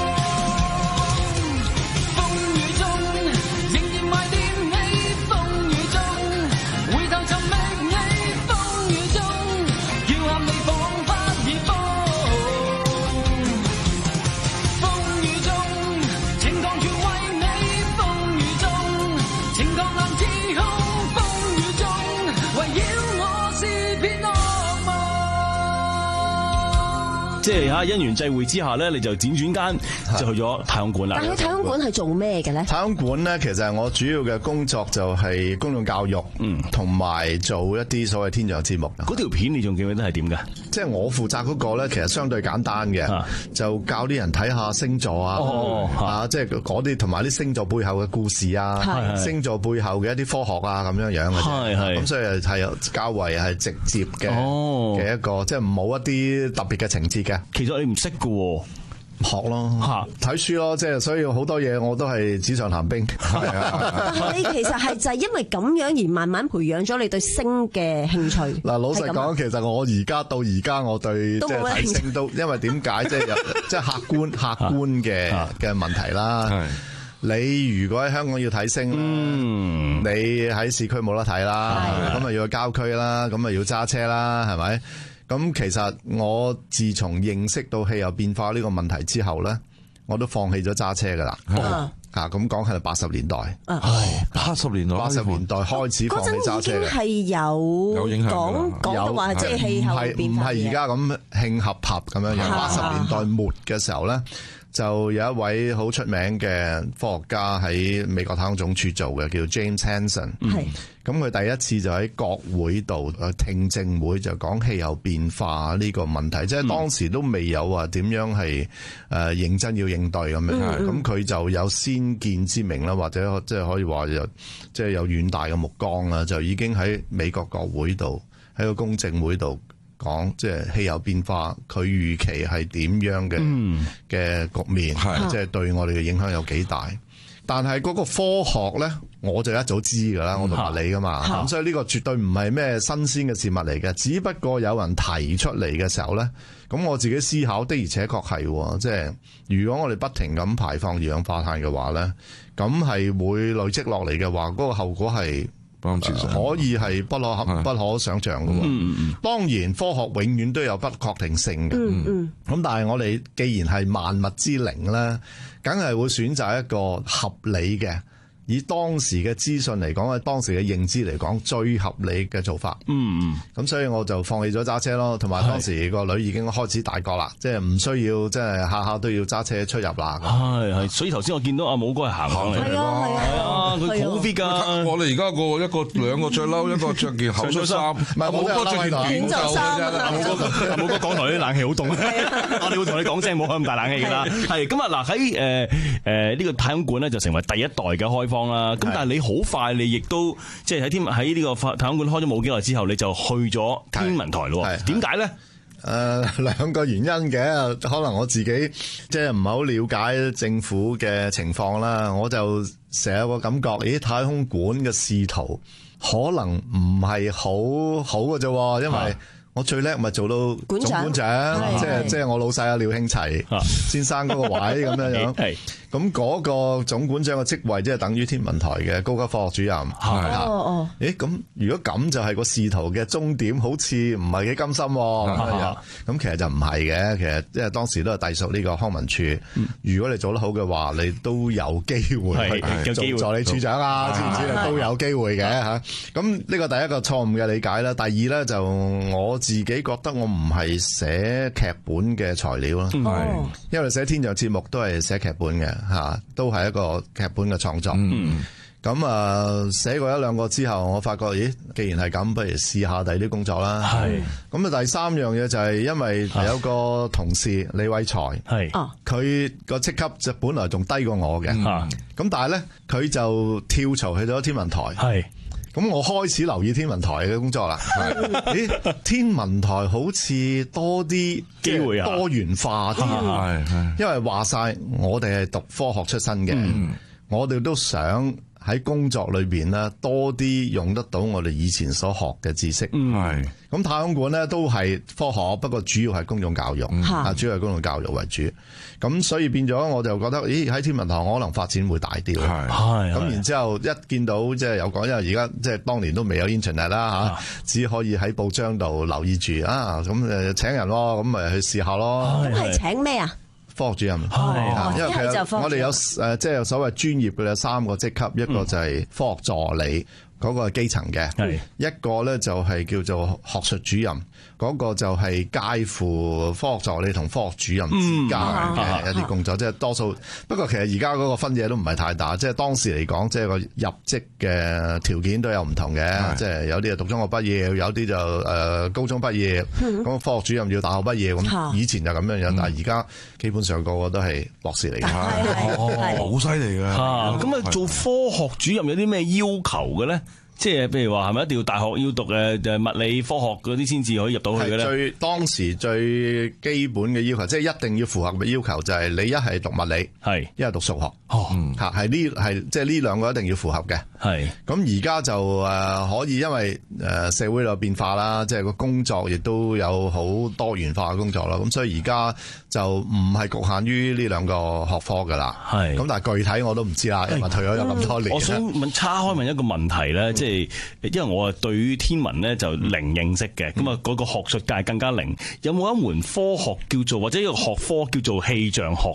即係嚇因緣際會之下咧，你就輾轉間就去咗太空館啦。 但係太空館係做咩嘅咧？ 太空館咧，其實係我主要嘅工作就係公眾教育，嗯，同埋做一啲所謂天象節目。 嗰條片你仲記唔記得係點㗎？ 即係我負責嗰個咧，其實相對簡單嘅，啊、就教啲人睇下星座啊，哦、啊，即係嗰啲同埋啲星座背後嘅故事啊，星座背後嘅一啲科學啊，咁樣樣嘅。係係。咁所以係較為係直接嘅嘅、哦、一個，即係冇一啲特別嘅情節嘅。 其實你唔識㗎喎。 學咯，睇書咯，即係所以好多嘢我都係紙上談兵。 但係你其實係就係因為咁樣而慢慢培養咗你對星嘅興趣。嗱，老實講，其實我而家到而家我對即係睇星都，因為點解即係即係客觀客觀嘅嘅問題啦。你如果喺香港要睇星，嗯、你喺市區冇得睇啦，咁啊要去郊區啦，咁啊要揸車啦，係咪？咁其實我自從認識到氣候變化呢個問題之後咧，我都放棄咗揸車噶啦。係、 嚇，咁講係八十年代， 係八十年代， 八十年代開始放棄揸車嘅， 係有有影響講講到話即係氣候變化嘅， 唔係而家咁慶合合咁樣樣。八十年代末嘅時候咧，就有一位好出名嘅科學家喺美國太空總署做嘅，叫 James Hansen。係咁，佢第一次就喺國會度誒聽證會就講氣候變化呢個問題，即係當時都未有話點樣係誒認真要應對咁樣。咁佢就有先見之明啦，或者即係可以話有即係有遠大嘅目光啦，就已經喺美國國會度喺個公聽會度講，即係氣候變化佢預期係點樣嘅嘅局面，即係對我哋嘅影響有幾大。但係嗰個科學咧，我就一早知㗎啦，我讀物理㗎嘛，咁所以呢個絕對唔係咩新鮮嘅事物嚟嘅，只不過有人提出嚟嘅時候咧，咁我自己思考的而且確係，即係如果我哋不停咁排放二氧化碳嘅話咧，咁係會累積落嚟嘅話，嗰個後果係呃、可以係不可不可想像嘅。嗯、當然科學永遠都有不確定性嘅。咁、嗯嗯、但係我哋既然係萬物之靈咧，梗係會選擇一個合理嘅，以當時嘅資訊嚟講，當時嘅認知嚟講最合理嘅做法。嗯嗯。咁所以我就放棄咗揸車咯，同埋當時個女已經開始大個啦，即係唔需要即係下下都要揸車出入啦。 係係，所以頭先我見到阿武哥係行上嚟。係啊係啊，佢好 fit 㗎。 我哋而家個一個兩個着褸，一個着件厚恤衫，唔係我哥着件短袖嘅啫。 阿武哥，阿武哥港台啲冷氣好凍啊！我哋會同你講聲，冇開咁大冷氣㗎啦。係咁啊！嗱喺誒誒呢個太空館咧，就成為第一代嘅開放啦。咁但係你好快，你亦都即係喺天喺呢個太空館開咗冇幾耐之後，你就去咗天文台咯。點解咧？ 誒兩個原因嘅，可能我自己即係唔係好了解政府嘅情況啦。我就成日有個感覺，咦？太空館嘅仕途可能唔係好好嘅啫，因為我最叻咪做到總館長，即係即係我老細阿廖慶齊先生嗰個位咁樣樣。咁嗰個總館長嘅職位即係等於天文台嘅高級科學主任。係啊，哦，誒咁如果咁就係個仕途嘅終點，好似唔係幾甘心咁。咁其實就唔係嘅，其實即係當時都係隸屬呢個康文署。如果你做得好嘅話，你都有機會去做助理處長啊，知唔知啊？都有機會嘅嚇。咁呢個第一個錯誤嘅理解啦。第二咧就我自己覺得我唔係寫劇本嘅材料啦，因為寫天象節目都係寫劇本嘅。吓，都係一個劇本嘅創作。咁啊，寫過一兩個之後，我發覺，咦，既然係咁，不如試下第啲工作啦。係。咁啊，第三樣嘢就係因為有個同事李偉才，係，佢個職級就本來仲低過我嘅。咁但係咧，佢就跳槽去咗天文台。係。咁我開始留意天文台嘅工作啦。咦，天文台好似多啲機會啊，多元化啲。係係，因為話晒我哋係讀科學出身嘅，嗯、我哋都想喺工作裏邊咧多啲用得到我哋以前所學嘅知識。係咁、嗯，太空館咧都係科學，不過主要係公眾教育，啊、嗯，主要係公眾教育為主。咁所以變咗，我就覺得，咦，喺天文台我可能發展會大啲。係係。咁然之後一見到即係有講，因為而家即係當年都未有 internet 啦嚇，啊、只可以喺報章度留意住啊。咁誒請人咯，咁咪去試下咯。 咁係請咩啊？科學主任。 係。因為其實我哋有誒即係所謂專業嘅有三個職級，一個就係科學助理。嗰個係基層嘅，係一個咧就係叫做學術主任，嗰、那個就係介乎科學助理同科學主任之間嘅一啲工作，嗯、即係多數。不過其實而家嗰個分野都唔係太大，即係當時嚟講，即係個入職嘅條件都有唔同嘅，即係有啲係讀中學畢業，有啲就誒高中畢業，咁、嗯、科學主任要大學畢業，咁以前就咁樣樣，嗯、但係而家基本上個個都係博士嚟嘅， 好犀利嘅。 咁啊，做科學主任有啲咩要求嘅咧？即係譬如話係咪一定要大學要讀誒誒物理科學嗰啲先至可以入到去嘅咧？ 最當時最基本嘅要求，即係一定要符合嘅要求，就係你一係讀物理，係一係讀數學。哦，嚇係呢係即係呢兩個一定要符合嘅。係咁而家就誒可以，因為誒社會有變化啦，即係個工作亦都有好多元化嘅工作啦。咁所以而家就唔係局限於呢兩個學科噶啦。係咁，但係具體我都唔知啦，因為退咗有咁多年。 我想問叉開問一個問題咧，即係因為我對於天文咧就零認識嘅，咁啊嗰個學術界更加零。有冇一門科學叫做或者一個學科叫做氣象學㗎？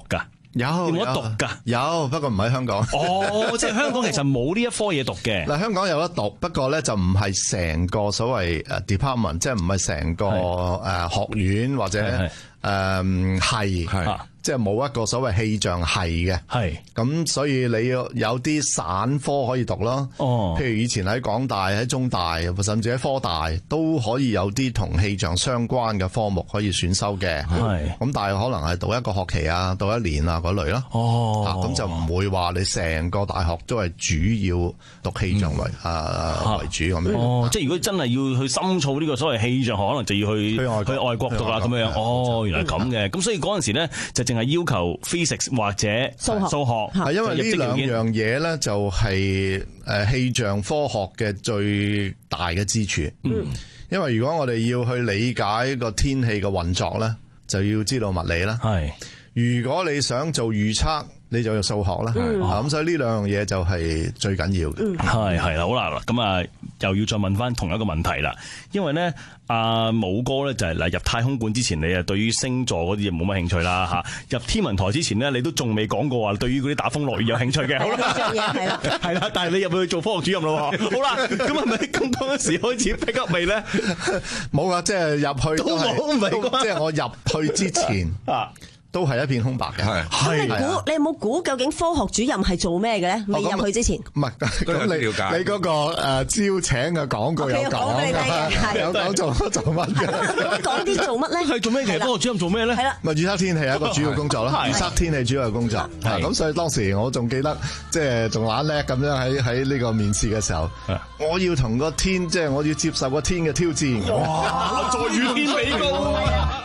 有有冇得讀㗎？ 有，不過唔喺香港。 哦，即係香港其實冇呢一科嘢讀嘅。 嗱，香港有得讀，不過咧就唔係成個所謂誒 department，即係唔係成個誒學院或者誒系。即係冇一個所謂氣象系嘅， 係咁所以你要有啲散科可以讀咯。哦，譬如以前喺港大、喺中大，甚至喺科大都可以有啲同氣象相關嘅科目可以選修嘅。係咁，但係可能係讀一個學期啊，讀一年啊嗰類咯。哦，咁就唔會話你成個大學都係主要讀氣象為啊為主咁樣。 哦，即係如果真係要去深造呢個所謂氣象，可能就要去去外國讀啦咁樣。哦，原來咁嘅。咁所以嗰陣時咧就淨係要求 physics 或者數學，數學係因為呢兩樣嘢咧就係誒氣象科學嘅最大嘅支柱。嗯，因為如果我哋要去理解個天氣嘅運作咧，就要知道物理啦。係，如果你想做預測，你就要數學啦。咁、嗯、所以呢兩樣嘢就係最緊要嘅。 係係啦，好啦，咁啊又要再問翻同一個問題啦。因為咧阿武哥咧就係嗱入太空館之前，你啊對於星座嗰啲嘢冇乜興趣啦嚇。入天文台之前咧，你都仲未講過話對於嗰啲打風落雨有興趣嘅。好啦，係啦，係啦，但係你入去做科學主任咯。好啦，咁係咪咁多時開始 pick up 未咧？ 冇啊，即係入去都係，即係我入去之前啊。都係一片空白嘅。 咁你估你有冇估究竟科學主任係做咩嘅咧？未入去之前， 唔係咁你你嗰個誒招請嘅廣告有講，有講做乜做乜嘅。 咁講啲做乜咧？ 係做咩？其實科學主任做咩咧？ 係啦，咪預測天氣係一個主要工作啦。預測天氣主要嘅工作。咁所以當時我仲記得，即係仲懶叻咁樣喺喺呢個面試嘅時候，我要同個天，即係我要接受個天嘅挑戰。 哇！再與天比高。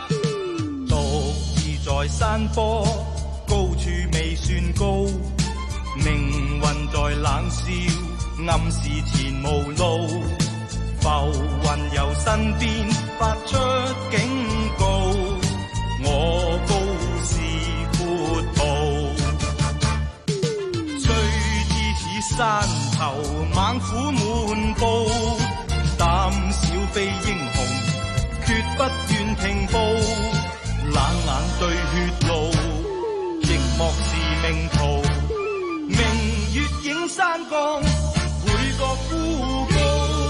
在山坡高處未算高，命運在冷笑，暗示前無路。浮雲由身邊發出警告，我高是闊步。雖知此山頭猛虎滿布，膽小非英雄，決不願停步。冷眼對血路，寂寞是命途。明月映山崗，每個孤高。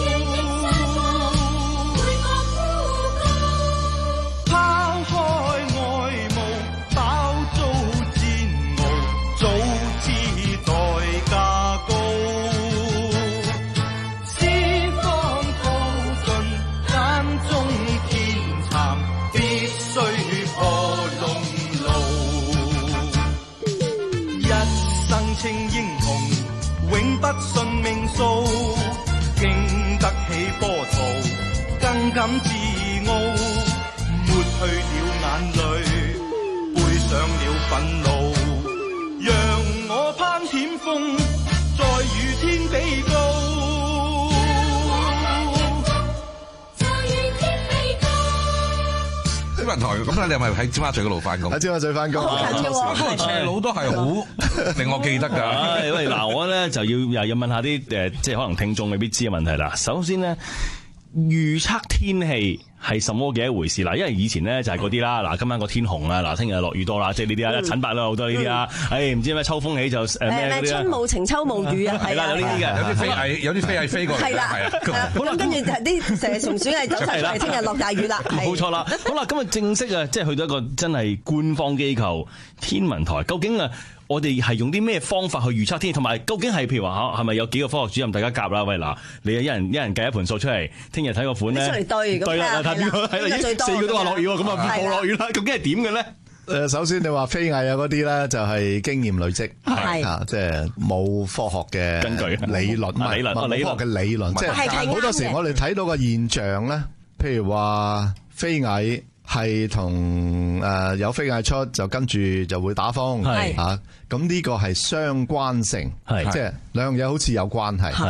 拋開外務，飽遭煎熬，早知代價高。思方高盡，眼中天蠶，必須稱英雄，永不信命數，經得起波濤，更感自傲，抹去了眼淚，背上了憤怒，讓我攀險峰，再與天比高。 天文台咁你係咪喺尖沙咀嗰度翻工？ 喺尖沙咀翻工， 好近喎。 斜路都係好令我記得㗎。 喂，嗱，我咧就要又要問下啲誒，即係可能聽眾未必知嘅問題啦。首先咧，預測天氣係什麼嘅一回事啦？因為以前咧就係嗰啲啦，嗱，今晚個天紅啊，嗱，聽日落雨多啦，即係呢啲啊，陳伯啦好多呢啲啊，誒唔知咩秋風起就誒咩嗰啲春無情秋無雨啊，係啦， 有呢啲嘅， 有啲飛蟻，有啲飛蟻飛過嚟， 係啦，係啊，好啦，跟住就係啲蛇蟲鼠蟻走曬出嚟，聽日落大雨啦， 冇錯啦。好啦，今日正式啊，即係去到一個真係官方機構天文台，究竟啊？我哋係用啲咩方法去預測天氣，同埋究竟係譬如話嚇係咪有幾個科學主任大家夾啦？喂嗱，你一人一人計一盤數出嚟，聽日睇個款咧， 出嚟對對啦，睇邊個係啦，四個都話落雨喎，咁啊冇落雨啦，究竟係點嘅咧？ 誒，首先你話飛蟻啊嗰啲咧，就係經驗累積，係啊，即係冇科學嘅根據理論， 理論冇科學嘅理論，即係好多時我哋睇到個現象咧，譬如話飛蟻。係同誒有飛蟻出就跟住就會打風，係啊，咁呢個係相關性，係即係兩樣嘢好似有關係，係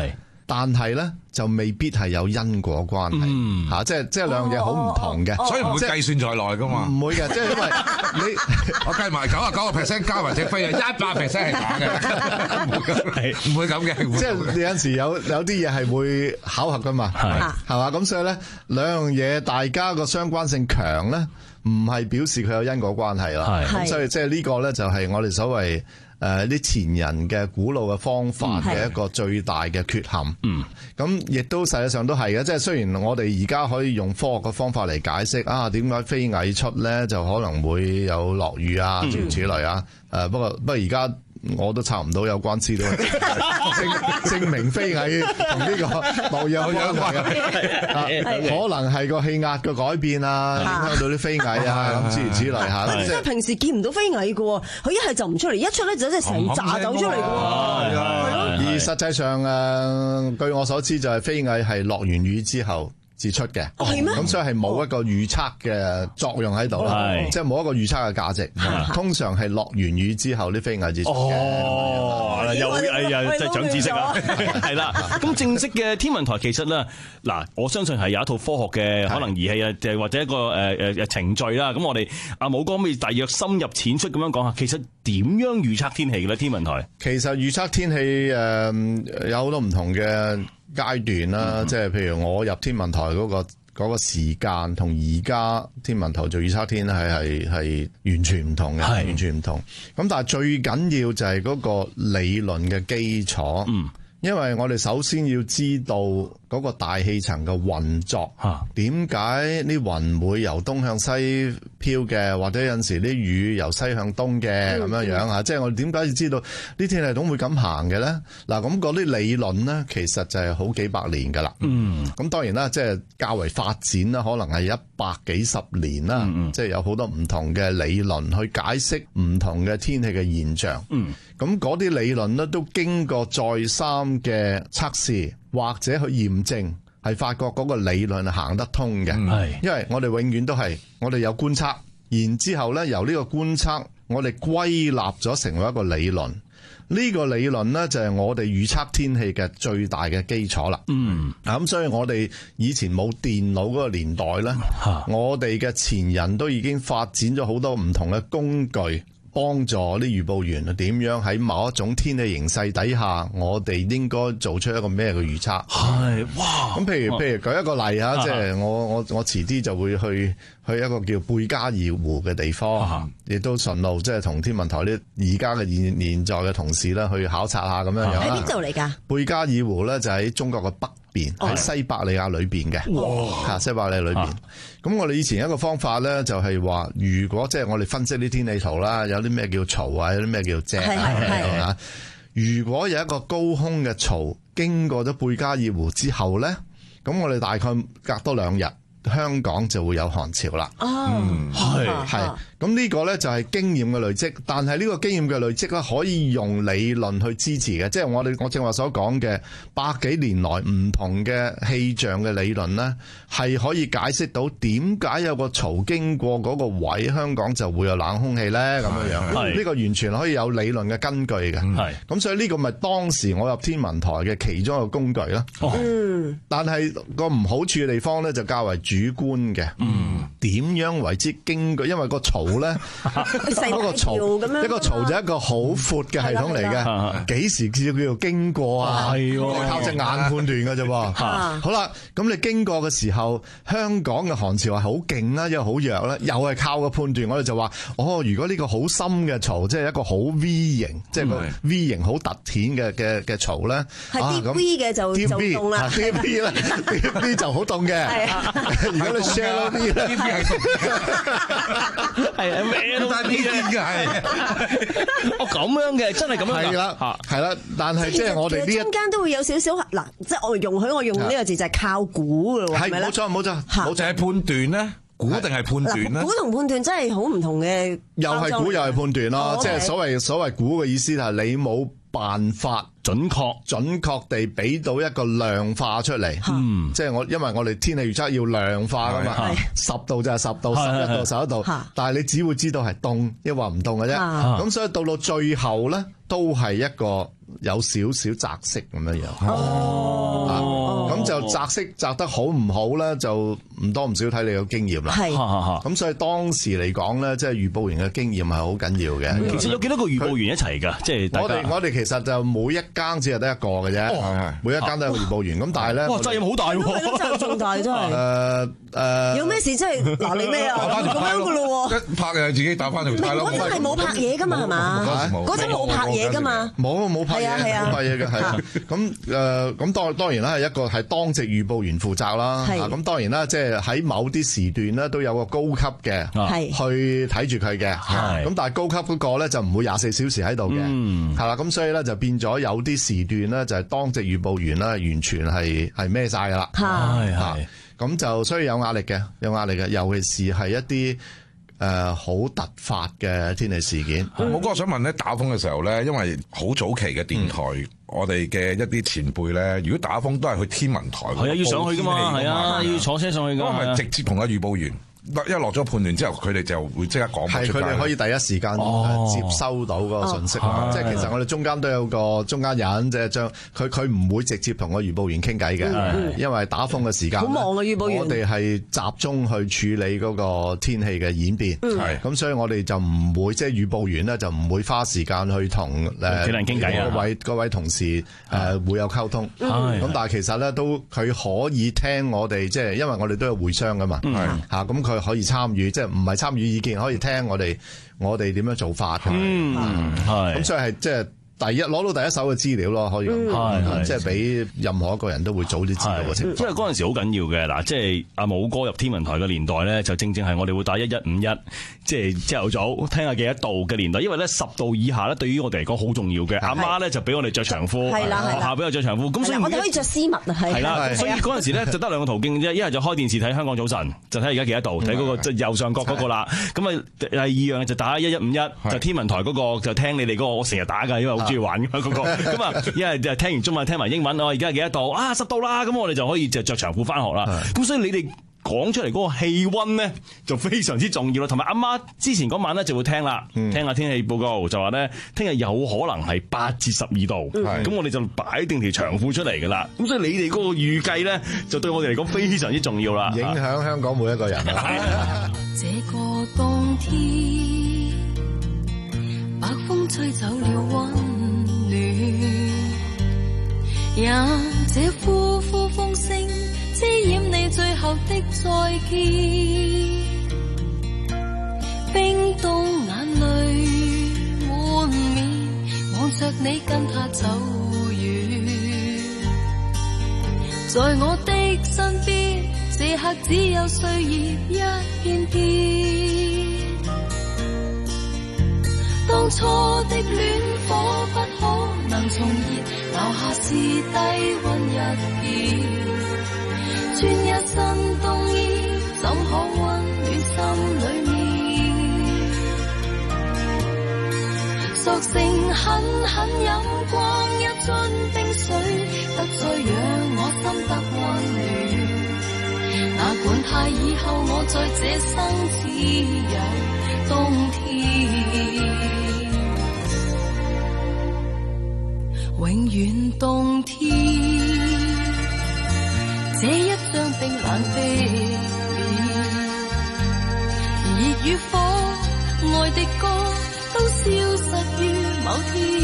但係咧就未必係有因果關係嚇、嗯啊，即係即係兩樣嘢好唔同嘅， 所以唔會計算在內噶嘛。 唔會嘅，即係因為你我計埋九啊九個 percent 加埋隻飛啊，一百 percent 係假嘅，唔會咁嘅。 即係有陣時有有啲嘢係會巧合噶嘛，係係嘛？咁所以咧兩樣嘢大家個相關性強咧，唔係表示佢有因果關係啦。咁所以即係呢個咧就係我哋所謂誒啲前人嘅古老嘅方法嘅一個最大嘅缺陷。嗯，咁亦都實際上都係嘅，即係雖然我哋而家可以用科學嘅方法嚟解釋啊，點解飛蟻出咧就可能會有落雨啊，諸如此類啊。誒不過不過而家我都查唔到有關資料證證明飛蟻同呢個落雨有關係，可能係個氣壓嘅改變啊，影響到啲飛蟻啊咁諸如此類嚇。 即係平時見唔到飛蟻嘅喎，佢一係就唔出嚟，一出咧就即係成紮走出嚟嘅喎。 而實際上誒，據我所知就係飛蟻係落完雨之後至出嘅， 係咩？ 咁所以係冇一個預測嘅作用喺度啦，即係冇一個預測嘅價值。通常係落完雨之後啲飛蟻至出嘅。 哦，又哎呀，真係長知識啊！係啦，咁正式嘅天文台其實咧，嗱，我相信係有一套科學嘅可能儀器啊，誒或者一個誒誒誒程序啦。咁我哋阿武哥可以大約深入淺出咁樣講下，其實點樣預測天氣嘅咧？天文台其實預測天氣誒有好多唔同嘅階段啦，嗯、即係譬如我入天文台嗰、嗰個嗰、嗰個時間同而家天文台做預測天係係係完全唔同嘅，係完全唔同。咁但係最緊要就係嗰個理論嘅基礎，嗯，因為我哋首先要知道嗰個大氣層嘅運作，點解啲雲會由東向西飄嘅，或者有陣時啲雨由西向東嘅咁樣樣啊？即係我哋點解要知道啲天氣系統會咁行嘅咧？嗱，咁嗰啲理論咧，其實就係好幾百年噶啦。嗯，咁當然啦，即係較為發展啦，可能係一百幾十年啦。嗯、即係有好多唔同嘅理論去解釋唔同嘅天氣嘅現象。嗯，咁嗰啲理論咧都經過再三嘅測試，或者去驗證，係發覺嗰個理論係行得通嘅。係、嗯，因為我哋永遠都係我哋有觀測，然之後咧由呢個觀測，我哋歸納咗成為一個理論。呢個理論咧就係我哋預測天氣嘅最大嘅基礎啦。嗯，咁所以我哋以前冇電腦嗰個年代咧，我哋嘅前人都已經發展咗好多唔同嘅工具，幫助啲預報員啊點樣喺某一種天氣形勢底下，我哋應該做出一個咩嘅預測。係，哇！咁譬如譬如舉一個例啊，即係我我我遲啲就會去去一個叫貝加爾湖嘅地方，亦都順路即係同天文台啲而家嘅現現在嘅同事咧去考察下咁樣樣。 喺邊度嚟㗎？ 貝加爾湖咧就喺中國嘅北邊，喺西伯利亞裏邊嘅。哇！嚇，西伯利亞裏邊。咁我哋以前一個方法咧就係話，如果即係我哋分析啲天氣圖啦，有啲咩叫槽啊，有啲咩叫脊啊，如果有一個高空嘅槽經過咗貝加爾湖之後咧，咁我哋大概隔多兩日，香港就會有寒潮啦。哦，係係。咁呢個咧就係經驗嘅累積，但係呢個經驗嘅累積咧可以用理論去支持嘅，即係我哋我正話所講嘅百幾年來唔同嘅氣象嘅理論咧，係可以解釋到點解有個槽經過嗰個位，香港就會有冷空氣咧咁樣樣。呢個完全可以有理論嘅根據嘅。係咁，所以呢個咪當時我入天文台嘅其中一個工具啦。嗯，但係個唔好處嘅地方咧就較為主觀嘅。嗯，點樣為之經過？因為個槽咧，嗰個槽一個槽就係一個好闊嘅系統嚟嘅，幾時叫叫做經過啊？係靠隻眼判斷嘅啫。好啦，咁你經過嘅時候，香港嘅寒潮係好勁啦，又好弱啦，又係靠個判斷。我哋就話，哦，如果呢個好深嘅槽，即係一個好 V 型，即係個 V 型好突顯嘅嘅嘅槽咧， 係啲 V 嘅就就凍啦 ，D V 咧 ，D V 就好凍嘅。如果你 shallow V 咧，D V 係凍。係啊，咩都得啲嘅係， 哦咁樣嘅，真係咁樣。 係啦，係啦，但係即係我哋呢一中間都會有少少嗱，即係我容許我用呢個字就係靠估嘅喎，係咪咧？ 冇錯冇錯，冇就係判斷咧，估定係判斷咧？ 估同判斷真係好唔同嘅， 又係估又係判斷咯。即係所謂所謂估嘅意思係你冇辦法準確準確地俾到一個量化出嚟。 嗯， 即係我因為我哋天氣預測要量化噶嘛，十度就係十度，十一度十一度，但係你只會知道係凍抑或唔凍嘅啫。咁所以到到最後咧，都係一個有少少擲色咁樣樣。哦，咁就擲色擲得好唔好咧，就唔多唔少睇你個經驗啦。係，咁所以當時嚟講咧，即係預報員嘅經驗係好緊要嘅。 其實有幾多個預報員一齊㗎？即係我哋我哋其實就每一間只係得一個嘅啫，每一間都有個預報員。咁但係咧， 哇，責任好大喎！ 責任重大真係。 誒誒， 有咩事真係嗱你咩啊？咁樣㗎咯喎！ 一拍就自己打翻條呔咯。 嗰陣係冇拍嘢㗎嘛係嘛？嗰陣冇拍嘢㗎嘛？ 冇冇拍嘢，冇拍嘢嘅係。咁誒咁當當然啦，係一個係當值預報員負責啦。咁當然啦，即係喺某啲時段咧都有個高級嘅去睇住佢嘅。咁但係高級嗰個咧就唔會廿四小時喺度嘅。係啦，咁所以咧就變咗有啲時段咧就係當值預報員啦，完全係係孭晒㗎啦。係係。咁就所以有壓力嘅，有壓力嘅，尤其是係一啲誒好突發嘅天氣事件。 我嗰個想問咧，打風嘅時候咧，因為好早期嘅電台，嗯、我哋嘅一啲前輩咧，如果打風都係去天文台， 係啊，要上去㗎嘛，係啊，要坐車上去㗎。 咁係咪直接同個預報員？一落咗判斷之後，佢哋就會即刻講出街。係佢哋可以第一時間接收到嗰個信息。哦、即係其實我哋中間都有個中間人，即係將佢佢唔會直接同個預報員傾偈嘅，嗯、因為打風嘅時間。好忙啊！預報員。我哋係集中去處理嗰個天氣嘅演變。係咁、嗯，所以我哋就唔會即係預報員咧，就唔會花時間去同誒其他人傾偈啊。 各位各位同事誒、呃、會有溝通。咁、嗯、但係其實咧都佢可以聽我哋，即係因為我哋都有會商噶嘛。係嚇咁佢。可以參與，即係唔係參與意見，可以聽我哋我哋點樣做法。嗯，係。咁所以係即係第一攞到第一手嘅資料咯，可以咁講，即係比任何一個人都會早啲知道嘅情況。 因為嗰陣時好緊要嘅嗱，即係阿武哥入天文台嘅年代咧，就正正係我哋會打一一五一，即係朝頭早聽下幾多度嘅年代。因為咧十度以下咧，對於我哋嚟講好重要嘅。阿媽咧就俾我哋着長褲，學校俾我着長褲。咁所以我哋可以着絲襪啊，係啦。所以嗰陣時咧就得兩個途徑啫，一係就開電視睇香港早晨，就睇而家幾多度，睇嗰個即係右上角嗰個啦。咁啊第二樣就打一一五一，就天文台嗰個就聽你哋嗰個，我成日打㗎，因為好中意玩嗰個。咁啊，一係就聽完中文聽埋英文，我而家幾多度啊？十度啦，咁我哋就可以就着長褲翻學啦。咁所以你哋講出嚟嗰個氣溫咧就非常之重要啦。同埋阿媽之前嗰晚咧就會聽啦，聽下天氣報告就話咧，聽日有可能係八至十二度。咁我哋就擺定條長褲出嚟噶啦。咁所以你哋嗰個預計咧就對我哋嚟講非常之重要啦， 影響香港每一個人。 這個冬天，北風吹走了溫暖，讓這呼呼風聲遮掩你最後的再見，冰凍眼淚滿面，望着你跟他走遠，在我的身邊，這刻只有歲月一片片。當初的戀火不可能重燃，留下是低溫一片。穿一身冬衣，怎可溫暖心裏面？索性狠狠飲光一樽冰水，不再讓我心得溫暖。哪管他以後我在這生只有冬天。永遠冬天，這一張冰冷的臉，熱與火，愛的歌都消失於某天，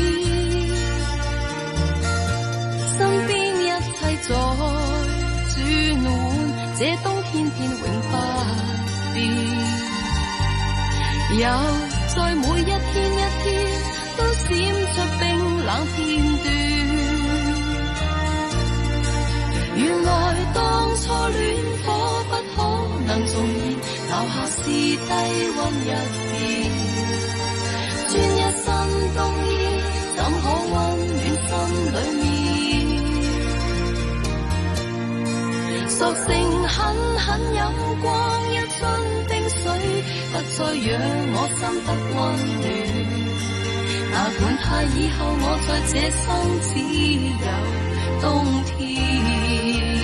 身邊一切在轉換，這冬天便永不變，又在每一天一天都閃出冰冷片段。原來當初戀火不可能重燃，留下是低溫一片。穿一身冬衣，怎可溫暖心裏面？索性狠狠飲光一樽冰水，不再讓我心得溫暖。 哪管他以後我在這生只有冬天。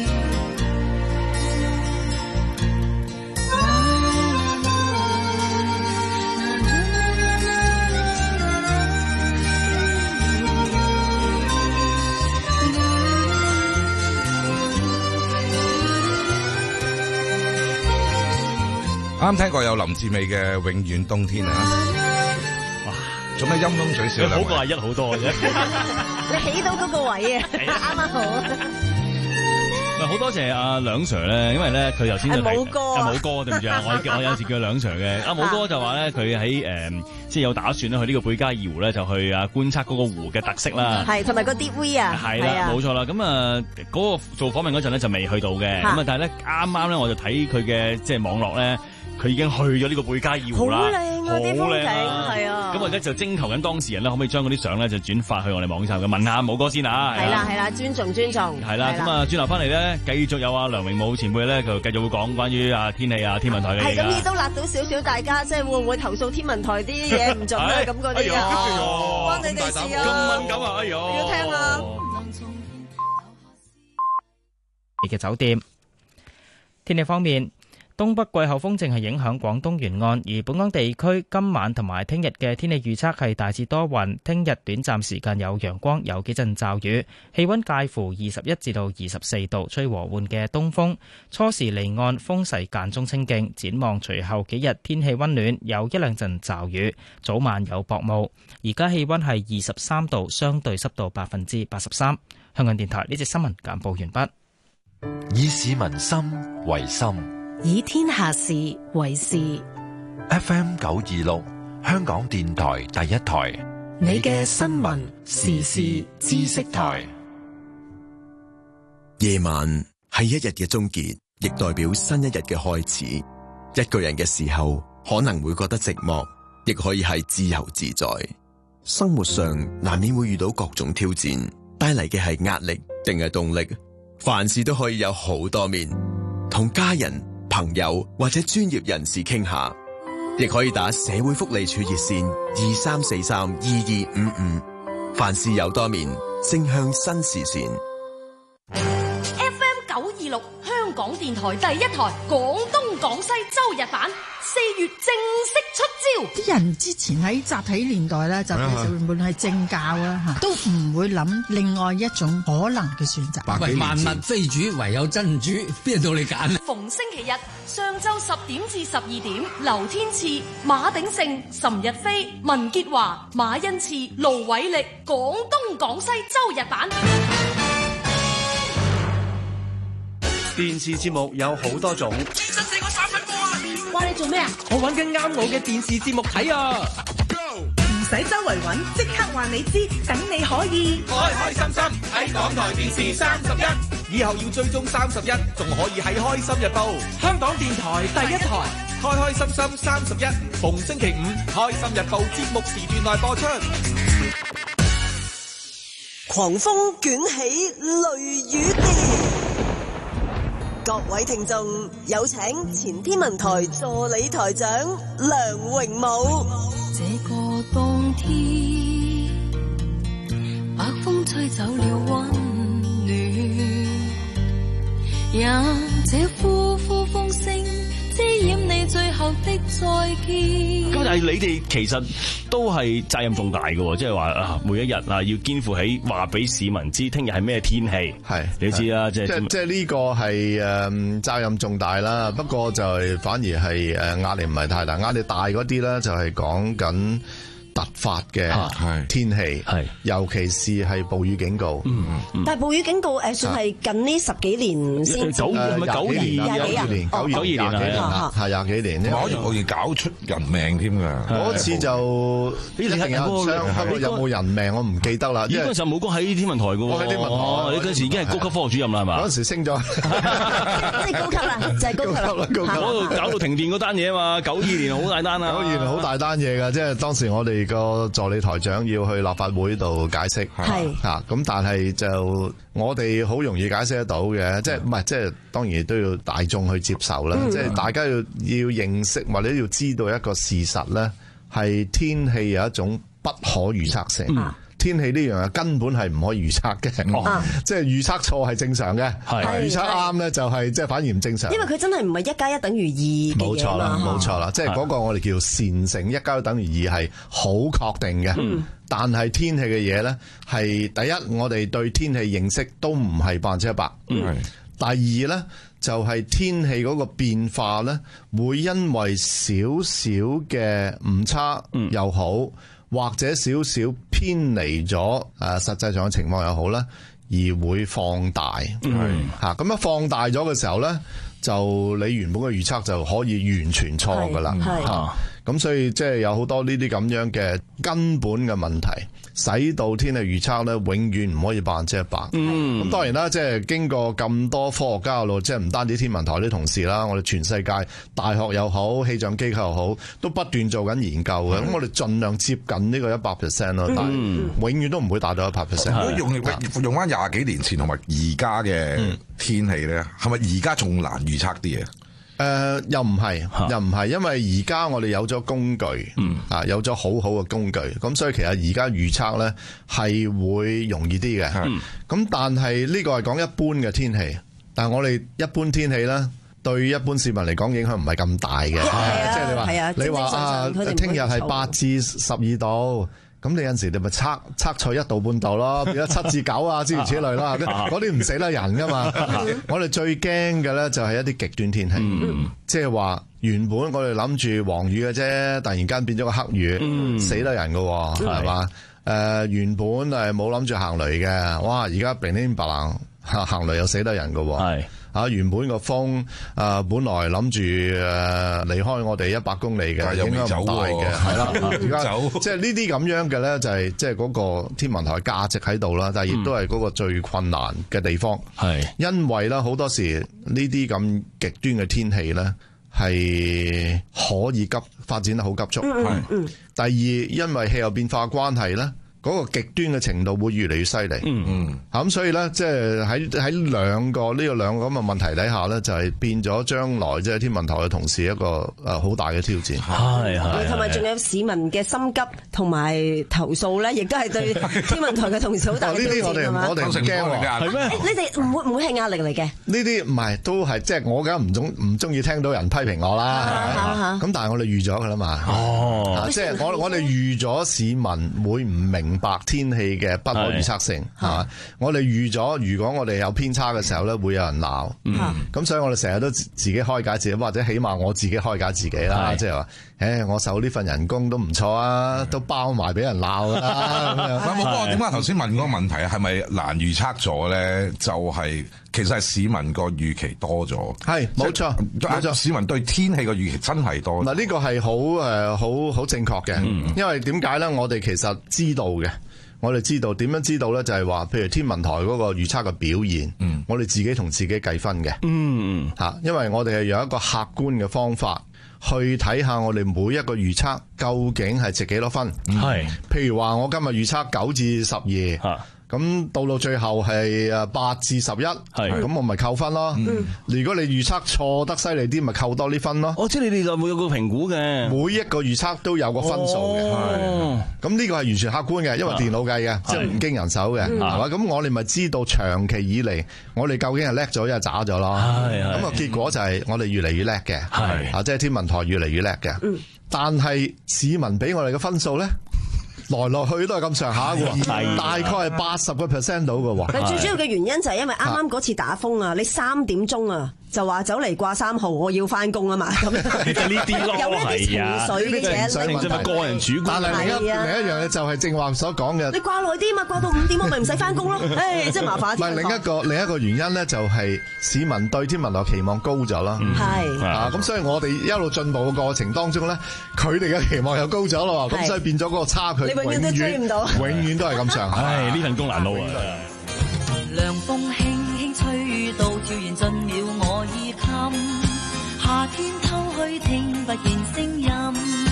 啱聽過有林志美嘅《永遠冬天》啊！哇，做咩陰陰嘴笑？ 好過阿一好多嘅啫。 你起到嗰個位啊，啱啱好。 唔係好多謝阿梁 Sir 咧，因為咧佢頭先就冇歌啊， 冇歌對唔住啊！我我有時叫梁 Sir 嘅，阿冇歌就話咧佢喺誒即係有打算咧去呢個貝加爾湖咧就去啊觀察嗰個湖嘅特色啦。 係同埋個 deep V 啊， 係啦，冇錯啦。咁啊嗰個做訪問嗰陣咧就未去到嘅，咁啊但係咧啱啱咧我就睇佢嘅即係網絡咧。佢已經去咗呢個貝加爾湖啦， 好靚啊啲風景，係啊。 咁我而家就徵求緊當事人咧，可唔可以將嗰啲相咧就轉發去我哋網站嘅？問下冇哥先啊。 係啦係啦，尊重尊重。 係啦，咁啊轉頭翻嚟咧，繼續有阿梁榮武前輩咧，就繼續會講關於啊天氣啊天文台嘅嘢。 係咁，亦都辣到少少大家，即係會唔會投訴天文台啲嘢唔準啊？咁嗰啲啊，關你哋事啊！ 咁敏感啊！哎呀， 要聽啊！ 你嘅酒店天氣方面。東北季候風正係影響廣東沿岸，而本港地區今晚同埋聽日嘅天氣預測係大致多雲，聽日短暫時間有陽光，有幾陣驟雨，氣溫介乎二十一至到二十四度，吹和緩嘅東風，初時離岸風勢間中清勁。展望隨後幾日天氣溫暖，有一兩陣驟雨，早晚有薄霧。而家氣溫係二十三度，相對濕度百分之八十三。香港電台呢節新聞簡報完畢。 以市民心為心， 以天下事為事。 F M 九二六，香港電台第一台， 你嘅新聞時事知識台。 夜晚係一日嘅終結，亦代表新一日嘅開始。一個人嘅時候，可能會覺得寂寞，亦可以係自由自在。生活上難免會遇到各種挑戰，帶嚟嘅係壓力定係動力？凡事都可以有好多面，同家人、朋友或者專業人士傾下，亦可以打社會福利署熱線二三四三二二五五。凡事有多面，正向新視線。 F M 九二六香港電台第一台廣東廣西周日版，四月正式出招。 啲人之前喺集體年代咧，就其實無論係政教啊嚇，都唔會諗另外一種可能嘅選擇。 喂，萬物非主，唯有真主，邊度你揀？ 逢星期日上晝十點至十二點，劉天賜、馬鼎盛、岑日飛、文潔華、馬恩賜、盧偉力，廣東廣西周日版。 電視節目有好多種， 話你做咩啊？ 我揾緊啱我嘅電視節目睇啊！ 唔使周圍揾，即刻話你知，等你可以開開心心喺港台電視三十一，以後要追蹤三十一，仲可以喺開心日報、香港電台第一台開開心心三十一，逢星期五開心日報節目時段內播出。 狂風捲起雷雨電。各位聽眾，有請前天文台助理台長梁榮武。 這個冬天，北風吹走了溫暖，讓這呼呼風聲遮掩你最後的再見。 咁但係你哋其實都係責任重大嘅，即係話啊，每一日啊要肩負起話俾市民知，聽日係咩天氣。係你知啦，即係即即係呢個係誒責任重大啦。不過就係反而係誒壓力唔係太大，壓力大嗰啲咧就係講緊突發嘅天氣，係尤其是係暴雨警告。嗯嗯、 但係暴雨警告誒，算係近呢十幾年先九二唔係九二廿幾年，九二九二年係係廿幾年。 好似好似搞出人命添㗎。嗰次就一定有傷，不過有冇人命我唔記得啦。 嗰陣時冇講喺天文台㗎喎。我喺天文台，你嗰陣時已經係高級科學主任啦，係嘛？ 嗰陣時升咗， 即係高級啦，就係高級啦。 嗰度搞到停電嗰單嘢啊嘛，九二年好大單啊！ 九二年好大單嘢㗎，即係當時我哋個助理台長要去立法會度解釋，係嚇咁，但係就我哋好容易解釋得到嘅，即係唔係即係當然都要大眾去接受啦，即係大家要要認識或者要知道一個事實咧，係天氣有一種不可預測性。 嗯天氣呢樣嘢根本係唔可以預測嘅， 哦、 即係預測錯係正常嘅，預測啱咧就係即係反而唔正常。 因為佢真係唔係一加一等於二嘅嘢冇錯啦，冇錯啦，即係嗰個我哋叫線性，一加一等於二係好確定嘅。嗯、但係天氣嘅嘢咧係第一，我哋對天氣認識都唔係百分之一百。嗯、第二咧就係、是、天氣嗰個變化咧，會因為少少嘅誤差又好。嗯或者少少偏離咗誒實際上嘅情況又好啦，而會放大，係嚇咁樣放大咗嘅時候咧，就你原本嘅預測就可以完全錯噶啦，嚇咁所以即係有好多呢啲咁樣嘅根本嘅問題，使到天氣預測咧永遠唔可以百分之一百。咁、嗯、當然啦，即係經過咁多科學家嘅路，即係唔單止天文台啲同事啦，我哋全世界大學又好，氣象機構又好，都不斷做緊研究嘅。咁、嗯、我哋盡量接近呢個一百 percent 咯，但係永遠都唔會達到一百 percent。 用用翻廿幾年前同埋而家嘅天氣咧，係咪而家仲難預測啲嘢？ 誒、呃、又唔係，又唔係，因為而家我哋有咗工具，嗯、啊有咗好好嘅工具，咁所以其實而家預測咧係會容易啲嘅。咁、嗯、但係呢個係講一般嘅天氣，但係我哋一般天氣咧對一般市民嚟講影響唔係咁大嘅，即係你話你話啊，聽日係八至十二度。咁你有陣時你咪測測錯一度半度咯，變咗七至九啊，諸如此類啦。嗰啲唔死得人噶嘛。我哋最驚嘅咧就係一啲極端天氣，即係話原本我哋諗住黃雨嘅啫，突然間變咗個黑雨，嗯、死得人噶，係嘛？誒、呃、原本誒冇諗住行雷嘅，哇！而家乒乒白啷行雷又死得人噶。係。啊！原本個風啊、呃，本來諗住誒離開我哋一百公里嘅，影響唔大嘅，係啦。而家即係呢啲咁樣嘅咧，就係即係嗰個天文台價值喺度啦，但係亦都係嗰個最困難嘅地方。係、嗯、因為咧好多時呢啲咁極端嘅天氣咧係可以急發展得好急速。係、嗯嗯。第二，因為氣候變化關係咧。嗰個極端嘅程度會越嚟越犀利，嗯嗯，咁所以咧，即係喺喺兩個呢個兩個咁嘅問題底下咧，就係變咗將來即係天文台嘅同事一個誒好大嘅挑戰，係係，同埋仲有市民嘅心急同埋投訴咧，亦都係對天文台嘅同事好大嘅挑戰。呢啲我哋我哋唔驚喎，係咩？你哋唔會唔會係壓力嚟嘅？呢啲唔係都係即係我梗係唔中唔中意聽到人批評我啦，咁但係我哋預咗㗎啦嘛，哦，即係我我哋預咗市民會唔明。明白天氣嘅不可預測性係嘛？我哋預咗，如果我哋有偏差嘅時候咧，會有人鬧。咁、嗯、所以我哋成日都自己開解自己，或者起碼我自己開解自己啦。即係話，誒，我受呢份人工都唔錯啊，都包埋俾人鬧㗎啦。咁樣。 不過點解頭先問嗰個問題係咪難預測咗咧？就係、是、其實係市民個預期多咗。係冇錯，冇錯。市民對天氣個預期真係多。 嗱，呢個係好誒，好好正確嘅。嗯、因為點解咧？我哋其實知道嘅。我哋知道點樣知道咧？就係話，譬如天文台嗰個預測嘅表現，嗯、我哋自己同自己計分嘅。嗯嗯，嚇，因為我哋係有一個客觀嘅方法去睇下我哋每一個預測究竟係值幾多分。係、嗯，譬如話我今日預測九至十二。咁到到最後係誒八至十一，係咁我咪扣分咯。嗯、如果你預測錯得犀利啲，咪扣多啲分咯。 哦，即係你哋就會有個評估嘅， 每一個預測都有個分數嘅。哦，咁呢個係完全客觀嘅，因為電腦計嘅，即係唔經人手嘅，係嘛？咁我哋咪知道長期以嚟，我哋究竟係叻咗定係渣咗咯？係咁啊，結果就係我哋越嚟越叻嘅，係啊，即係天文台越嚟越叻嘅。嗯，但係市民俾我哋嘅分數咧？來來去都係咁上下嘅，大概係八十個 percent 到嘅喎。 但最主要嘅原因就係因為啱啱嗰次打風啊，你三點鐘啊就話走嚟掛三號，我要翻工啊嘛，咁樣呢啲咯， 有一啲情緒嘅嘢， 你真係個人主觀。但係另一另一樣嘢就係正話所講嘅， 你掛耐啲嘛，掛到五點我咪唔使翻工咯，誒，真係麻煩。 唔係另一個另一個原因咧，就係市民對天文台期望高咗啦。係啊，咁所以我哋一路進步嘅過程當中咧，佢哋嘅期望又高咗咯，咁所以變咗嗰個差距。 永遠都追唔到， 永遠都係咁上下。 唉，呢份工難撈啊！ 涼風輕輕吹到，悄然進了我衣襟。夏天偷去聽不見聲音，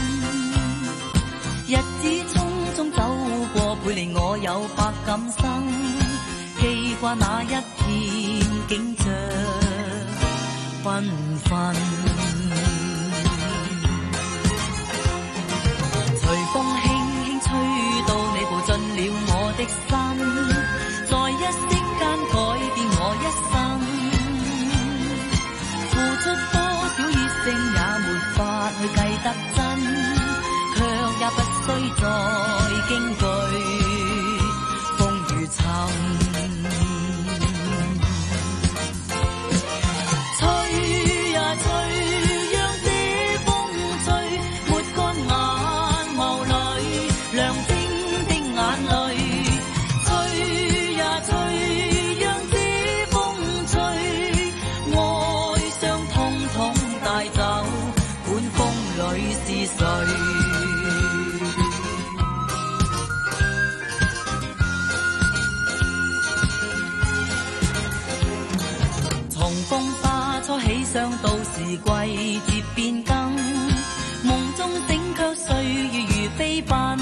日子匆匆走過，背離我有百感生。記掛那一片景象繽紛，隨風輕吹特真，卻也不需再驚懼風雨沉。吹呀吹，讓這風吹，抹乾眼眸裏亮晶的眼淚。吹呀吹，讓這風吹，愛傷通通帶走，管風裏是誰。從風花初起，想到時季節變更，夢中醒卻歲月如飛奔。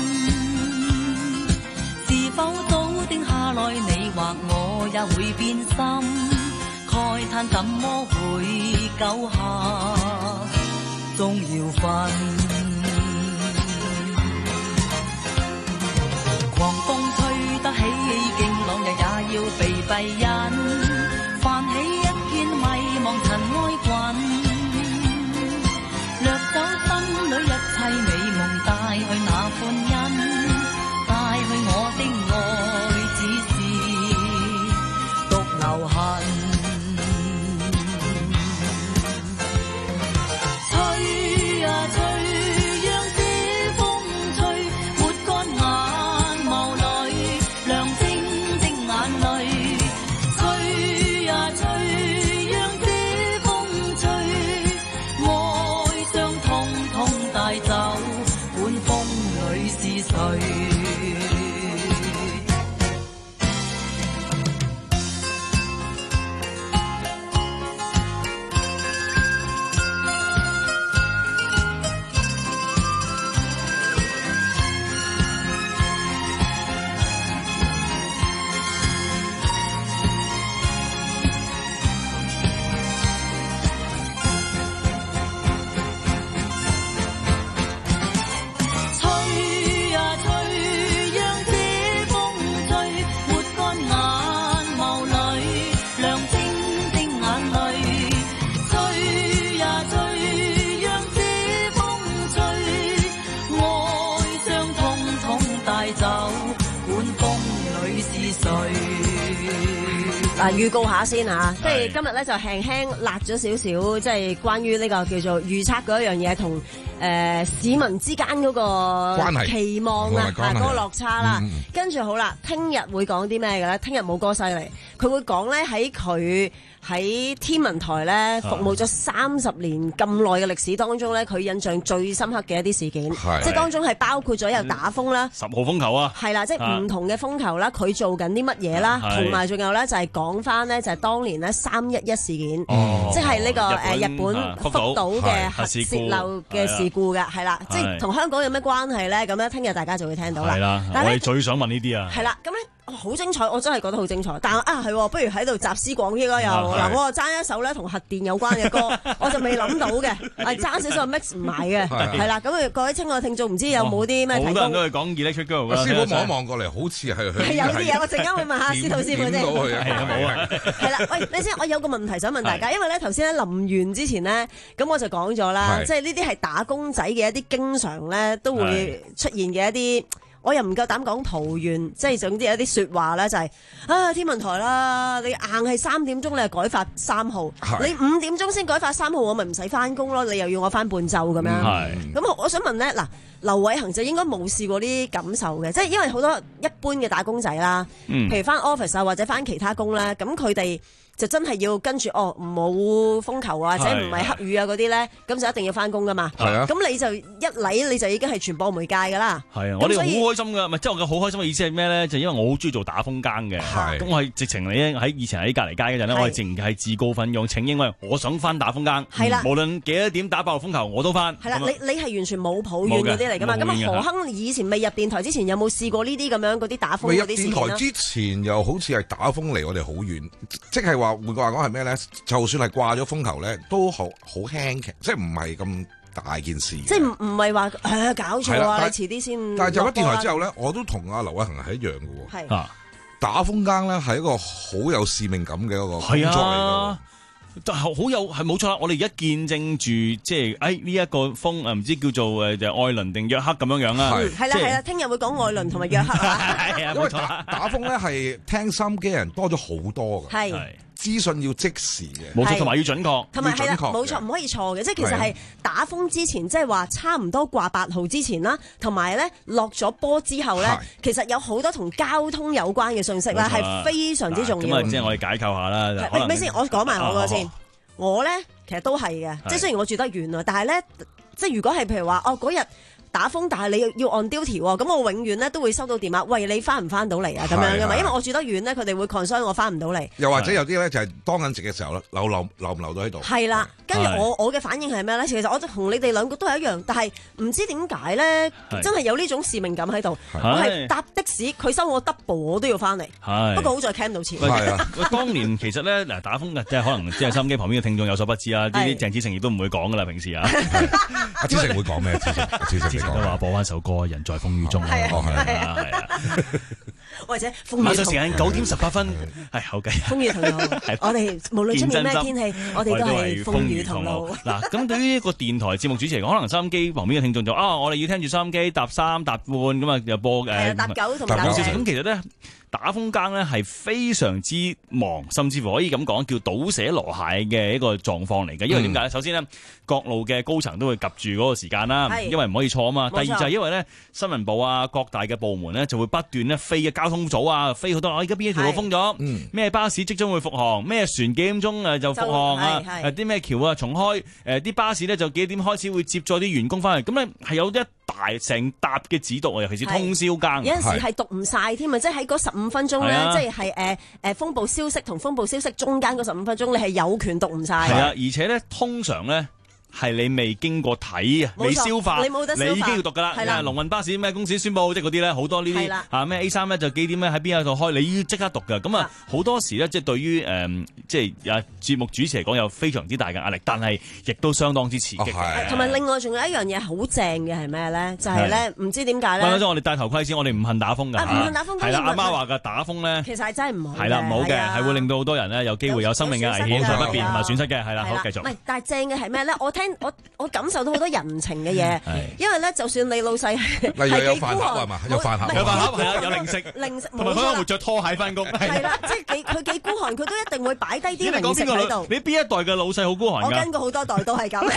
是否早定下來，你或我也會變心？慨嘆怎麼會久下，終要分。狂風吹得起勁浪，日也要被閉忍。泛起一片迷茫塵埃滾，掠走心裏一切美夢，帶去那歡欣，帶去我的愛，只是獨留痕。吹呀吹，讓這風吹，抹乾眼眸裏亮晶的眼淚。吹呀吹，讓這風吹，愛傷通通帶走，管風裏是誰。吹呀吹，讓這風吹，抹乾眼眸裏亮晶的眼淚。吹呀吹，讓這風吹，愛傷通通帶走，管風裏是誰。 嗱，預告下先嚇，即係今日咧就輕輕辣咗少少，即係關於呢個叫做預測嗰一樣嘢同誒市民之間嗰個關係期望啊， 關係嗰個落差啦。 嗯跟住好啦，聽日會講啲咩嘅咧？聽日冇歌犀利，佢會講咧喺佢喺天文台咧服務咗三十年咁耐嘅歷史當中咧，佢印象最深刻嘅一啲事件， 係即係當中係包括咗有打風啦。 十號風球啊， 係啦，即係唔同嘅風球啦，佢做緊啲乜嘢啦， 係同埋仲有咧就係講翻咧就係當年咧三一一事件， 哦即係呢個誒日本日本啊福福島島嘅核係泄漏嘅事故嘅，係啦，即係同香港有咩關係咧？咁咧，聽日大家就會聽到啦。 係啦，我但係咧哋最想問呢啲啊。 係啦，咁咧。好精彩，我真係覺得好精彩。但啊係，不如喺度集思廣益咯又。嗱， 係我就爭一首咧同核電有關嘅歌，我就未諗到嘅，係爭少少 mix 唔埋嘅，係啦。咁啊，各位親愛聽眾，唔知有冇啲咩提供？ 好多人都係講 Electric Girl 啦。 師傅望一望過嚟，好似係係有啲嘢，我陣間會問下司徒師傅啫。 係啊，冇啊。 係啦，喂，你先，我有個問題想問大家，因為咧頭先咧臨完之前咧，咁我就講咗啦，即係呢啲係打工仔嘅一啲經常咧都會出現嘅一啲。我又唔夠膽講桃園，即係總之有啲説話咧，就係、是、啊天文台啦，你硬係三點鐘你係改發三號，你五點鐘先改發三號，我咪唔使翻工咯，你又要我翻半晝咁樣。咁、嗯、我想問咧，嗱，劉偉恒就應該冇試過呢啲感受嘅，即係因為好多一般嘅打工仔啦，嗯、譬如翻 office 啊或者翻其他工咧，咁佢哋。就真係要跟住哦，冇風球啊，或者唔係黑雨啊嗰啲咧，咁就一定要翻工噶嘛。係啊，咁你就一嚟你就已經係傳播媒介噶啦。係啊，我哋好開心噶，唔係即係我嘅好開心嘅意思係咩咧？就因為我好中意做打風更嘅，咁我係直情你喺以前喺隔離街嗰陣咧，我係直情係自告奮勇請纓，我想翻打風更。係啦，無論幾多點打爆風球我都翻。係啦，你你係完全冇抱怨嗰啲嚟噶嘛？咁啊何亨以前未入電台之前有冇試過呢啲咁樣嗰啲打風嗰啲事件？未入電台之前又好似係打風離我哋好遠，即係話。換句話講係咩咧？就算係掛咗風球咧，都好好輕嘅，即係唔係咁大件事。即係唔唔係話誒搞錯啊！你遲啲先。但係入咗電台之後咧，我都同阿劉偉恒係一樣嘅喎。係啊，打風更咧係一個好有使命感嘅一個工作嚟㗎。 就係好有係冇錯啦！我哋而家見證住即係誒呢一個風誒唔知叫做誒就愛倫定約克咁樣樣啦。 係啦係啦，聽日會講愛倫同埋約克啊。 係啊， 因為打打風咧係聽心機人多咗好多㗎。 係。 資訊要即時嘅， 冇錯，同埋要準確， 同埋係啦，冇錯，唔可以錯嘅。即係其實係打風之前，即係話差唔多掛八號之前啦，同埋咧落咗波之後咧，其實有好多同交通有關嘅信息咧，係非常之重要。 咁啊，即係我哋解構下啦。 喂，咩先？我講埋我個先。我咧其實都係嘅，即係雖然我住得遠啊，但係咧，即係如果係譬如話，哦嗰日打風，但係你要要 on duty 喎，咁我永遠咧都會收到電話，喂，你翻唔翻到嚟啊？咁樣噶嘛，因為我住得遠咧，佢哋會 concern我翻唔到嚟。 又或者有啲咧就係當緊值嘅時候咧，留留留唔留到喺度。 係啦，跟住我我嘅反應係咩咧？其實我同你哋兩個都係一樣，但係唔知點解咧，真係有呢種使命感喺度。我係搭的士，佢收我 double，我都要翻嚟。不過好在 cam 到錢。 係啊，當年其實咧嗱打風嘅，即係可能即係收音機旁邊嘅聽眾有所不知啊，呢啲鄭子誠亦都唔會講噶啦，平時啊。 阿子誠會講咩？子誠，子誠之前都話播翻首歌，人在風雨中。係啊，係啊， 或者風雨。晚上時間九點十八分，係好嘅。 風雨同路，我哋無論出面咩天氣，我哋都係風雨同路。 嗱，咁對於一個電台節目主持嚟講，可能收音機旁邊嘅聽眾就啊，我哋要聽住收音機搭三搭半咁啊，又播誒搭九同埋搭咁其實咧。打風更咧係非常之忙，甚至乎可以咁講叫倒瀉籮蟹嘅一個狀況嚟嘅。因為點解咧？首先呢，各路嘅高層都會及住嗰個時間啦，因為唔可以錯啊嘛。第二就係因為咧新聞部啊各大嘅部門咧就會不斷咧飛嘅交通組啊飛好多。我而家邊一條路封咗，咩巴士即將會復航，咩船幾點鐘誒就復航啊？誒啲咩橋啊重開，誒啲巴士咧就幾點開始會接載啲員工翻去。咁咧係有一大成沓嘅指讀啊，尤其是通宵更。 有陣時係讀唔晒添啊，即係喺嗰十五分鐘咧，即係係誒誒風暴消息同風暴消息中間嗰十五分鐘，你係有權讀唔晒。 係啊，而且咧通常咧。係你未經過睇啊，未消化， 你冇得消化， 你已經要讀噶啦。係啦，龍運巴士咩公司宣佈，即係嗰啲咧，好多呢啲啊咩 A 三咧就幾點咧喺邊一度開，你要即刻讀噶。咁啊好多時咧，即係對於誒即係啊節目主持嚟講有非常之大嘅壓力，但係亦都相當之刺激。 同埋另外仲有一樣嘢好正嘅係咩咧？就係咧唔知點解咧？ 喂，我哋戴頭盔先，我哋唔恨打風㗎。 唔恨打風。 係啦，阿媽話㗎打風咧， 其實係真係唔好。 係啦，唔好嘅，係會令到好多人咧有機會有生命嘅危險、安全不便同埋損失嘅。係啦，好繼續。 唔係，但係正嘅係咩咧？我聽我我感受到好多人情嘅嘢，因為咧，就算你老細係例如有飯盒係嘛，有飯盒， 有飯盒係啊，有零食， 零食同埋可能會着拖鞋翻工。 係啦，即係幾佢幾孤寒，佢都一定會擺低啲零食喺度。 你邊一代嘅老細好孤寒㗎？ 我跟過好多代都係咁。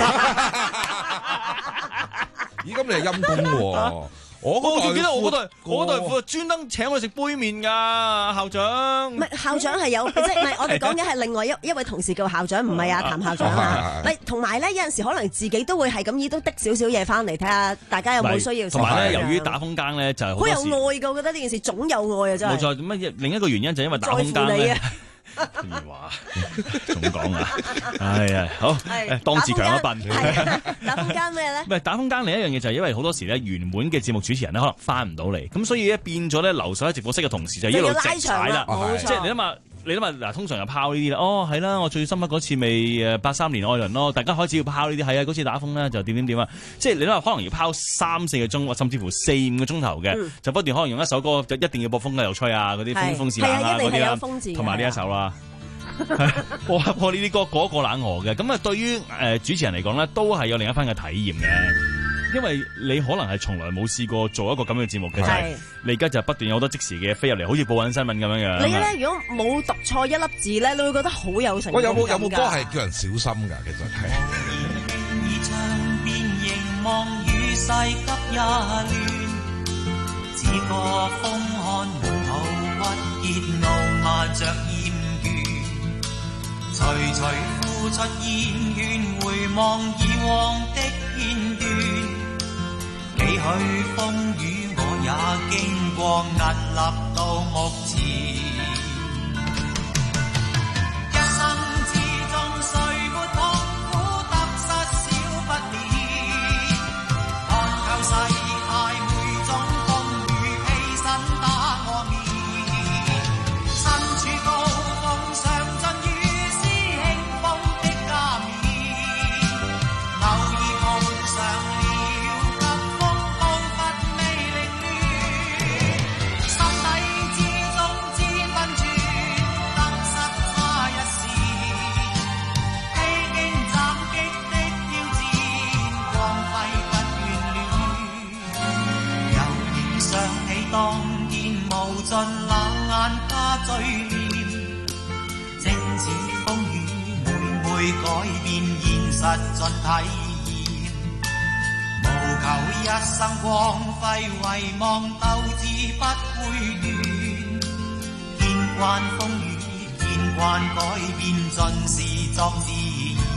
咦，咁你係陰公喎？我我仲記得我嗰代，我嗰代副專登請我食杯麵㗎，校長。 唔係校長係有，即係唔係我哋講嘅係另外一一位同事叫校長，唔係阿譚校長啊。咪同埋咧，有陣時可能自己都會係咁意都滴少少嘢翻嚟睇下，大家有冇需要。 同埋咧，由於打風更咧就係好有愛㗎，我覺得呢件事總有愛啊，真係。 冇錯，乜另一個原因就係因為打風更咧。譬如話，仲講啊，哎呀，好，當自強一笨。 打風更咩咧？ 唔係打風更另一樣嘢就係因為好多時咧原本嘅節目主持人咧可能翻唔到嚟，咁所以咧變咗咧留守喺直播室嘅同事就一路直踩啦，即係你諗下。你諗下嗱，通常又拋呢啲啦，哦係啦，我最深刻嗰次咪誒八三年愛倫咯，大家開始要拋呢啲，係啊，嗰次打風咧就點點點啊，即係你諗下可能要拋三四個鐘，或甚至乎四五個鐘頭嘅，嗯、就不斷可能用一首歌就一定要播風嘅又吹啊，嗰啲風風扇啊嗰啲啦，同埋呢一首啦，播播呢啲歌過一過冷河嘅，咁啊對於誒主持人嚟講咧，都係有另一番嘅體驗嘅。因為你可能係從來冇試過做一個咁嘅節目嘅，就係你而家就不斷有好多即時嘅嘢飛入嚟，好似報緊新聞咁樣樣。 你咧如果冇讀錯一粒字咧，你會覺得好有成就感。 喂，有冇有冇歌係叫人小心㗎？其實係。 以窗邊凝望與世急一亂，只覺風寒門頭鬱熱怒罵着厭倦，徐徐呼出厭怨，回望以往的片段。幾許風雨我也經過，屹立到目前。一生之中誰沒痛苦，得失少不免。看透世態每種風雨，披身打我面。身處高峰上進與師兄風的加冕，偶爾碰上。心底之中，戰睡眠，正似風雨每每改變現實盡體驗，無求一生光輝遺忘鬥志不會斷，見慣風雨見慣改變盡是作自然。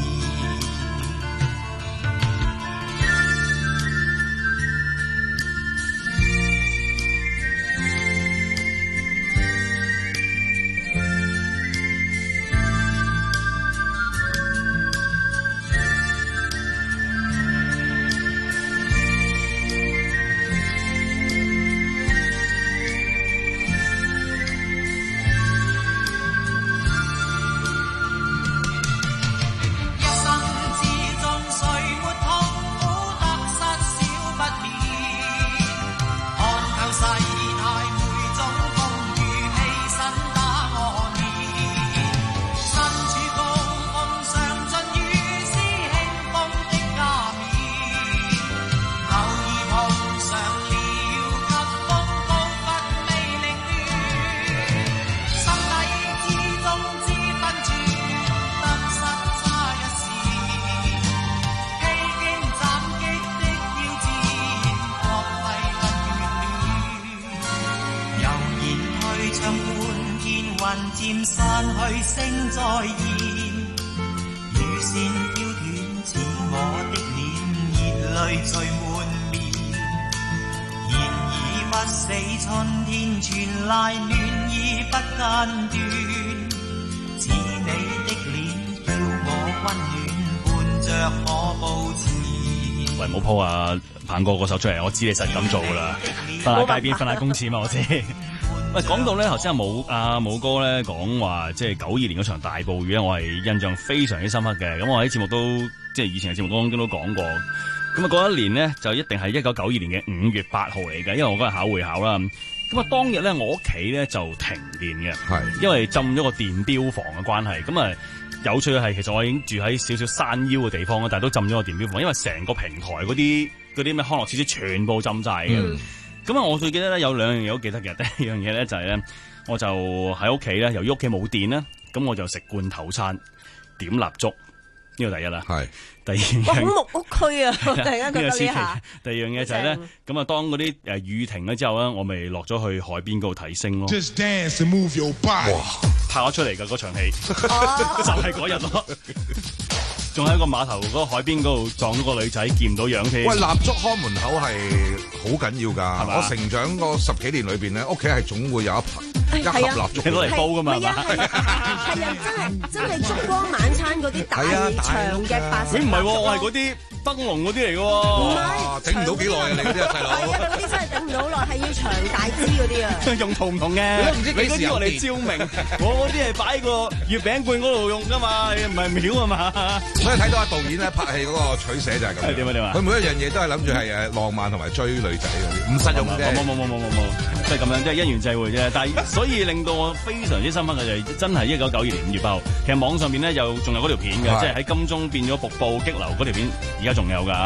漸散去聲再現，雨線飄斷似我的臉，熱淚隨滿面。然而不死春天傳來暖意不間斷，似你的臉叫我溫暖，伴着我步前。 喂，唔好 po 啊棒哥嗰首出嚟，我知你實咁做噶啦，瞓喺街邊瞓喺公廁嘛，我知。喂，講到咧，頭先阿武阿武哥咧講話，即係九二年嗰場大暴雨咧，我係印象非常之深刻嘅。咁我喺節目都即係以前嘅節目當中都講過。咁啊，嗰一年呢，就一定係一九九二年嘅五月八號嚟嘅，因為我嗰日考會考啦。咁啊，當日咧我屋企咧就停電嘅，係因為浸咗個電錶房嘅關係。咁啊，有趣嘅係，其實我已經住喺少少山腰嘅地方啦，但係都浸咗個電錶房，因為成個平台嗰啲嗰啲咩康樂設施全部浸晒嘅。嗯咁啊！我最記得咧有兩樣嘢好記得嘅，第一樣嘢咧就係咧，我就喺屋企咧，由於屋企冇電啦，咁我就食罐頭餐，點蠟燭，呢個第一啦。係第二樣。 哇！好木屋區啊！突然間覺得呢下。第二樣嘢就係咧，咁啊，當嗰啲誒雨停咗之後咧，我咪落咗去海邊嗰度睇星咯。Just dance and move your body。哇！拍咗出嚟㗎嗰場戲，就係嗰日咯。仲喺個碼頭嗰個海邊嗰度撞到個女仔，見唔到樣添。 喂，蠟燭看門口係好緊要㗎。我成長個十幾年裏邊咧，屋企係總會有一排一盒蠟燭攞嚟煲㗎嘛，係嘛？ 係啊，真係真係燭光晚餐嗰啲大長嘅白色。 咦？唔係喎，我係嗰啲燈籠嗰啲嚟嘅喎。 唔係， 整唔到幾耐啊！你嗰啲細路。 係啊，嗰啲真係整唔到好耐，係要長大支嗰啲啊。 用途唔同嘅。你嗰啲我嚟照明，我嗰啲係擺個月餅罐嗰度用㗎嘛，唔係廟啊嘛。 所以睇到阿導演咧拍戲嗰個取捨就係咁樣。 點啊點啊！ 佢每一樣嘢都係諗住係誒浪漫同埋追女仔嗰啲，唔實用嘅。 冇冇冇冇冇冇，即係咁樣，即係因緣際會啫。但係所以令到我非常之深刻嘅就係真係一九九二年五月八號。其實網上面咧又仲有嗰條片嘅，即係喺金鐘變咗瀑布激流嗰條片，而家仲有㗎。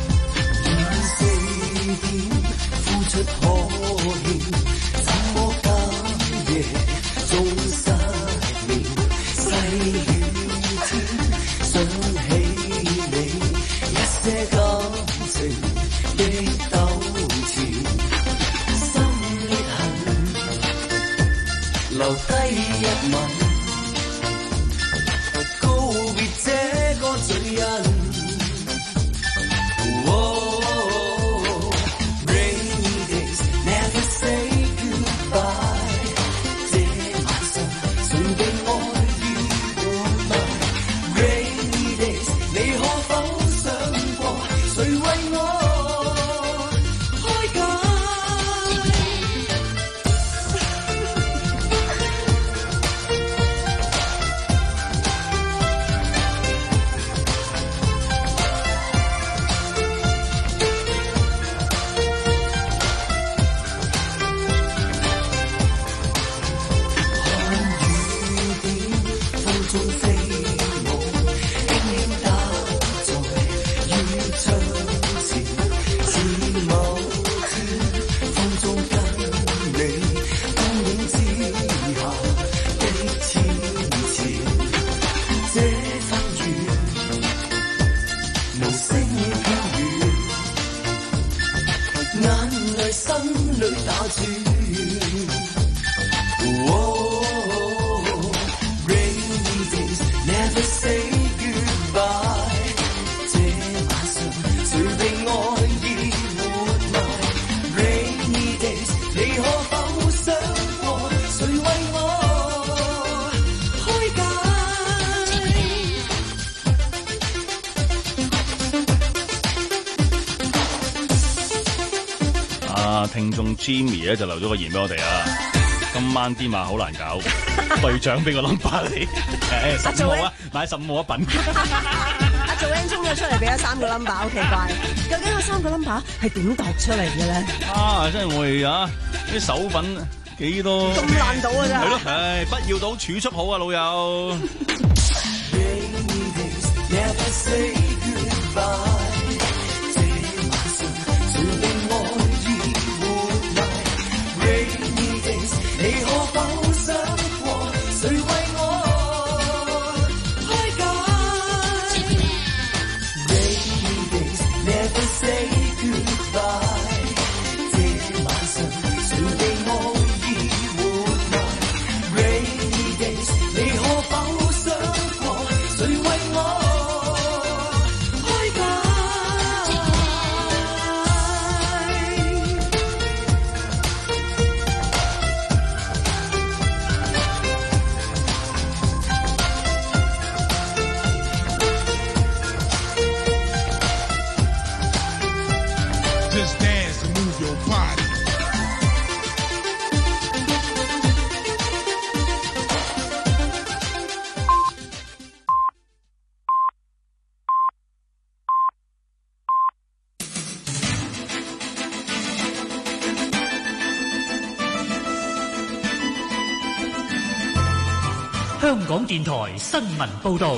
想起你一些感情的糾纏，心裂痕，留低一吻，告別這個罪人。Rainy days never say goodbye，這 say goodbye。這晚上誰被愛意活埋 ？Rainy days， 你可否想過誰為我開解？ 啊，聽眾 Jimmy 咧就留咗個言俾我哋啊。今晚啲馬好難搞，隊長俾個 number 你，誒十五號啊，買十五號一品。 阿做 N 衝咗出嚟俾咗三個 number， 好奇怪，究竟嗰三個 number 係點度出嚟嘅咧？ 啊，真係我哋啊啲手品幾多咁爛到啊真係。 係咯，唉，不要到儲蓄好啊，老友。 你可否想過誰為我開解 ？Rainy days never say goodbye。這晚上誰被愛意活埋 ？Rainy days 你可否想過誰為我開解？ Just dance and move your body. 香港電台新聞報導。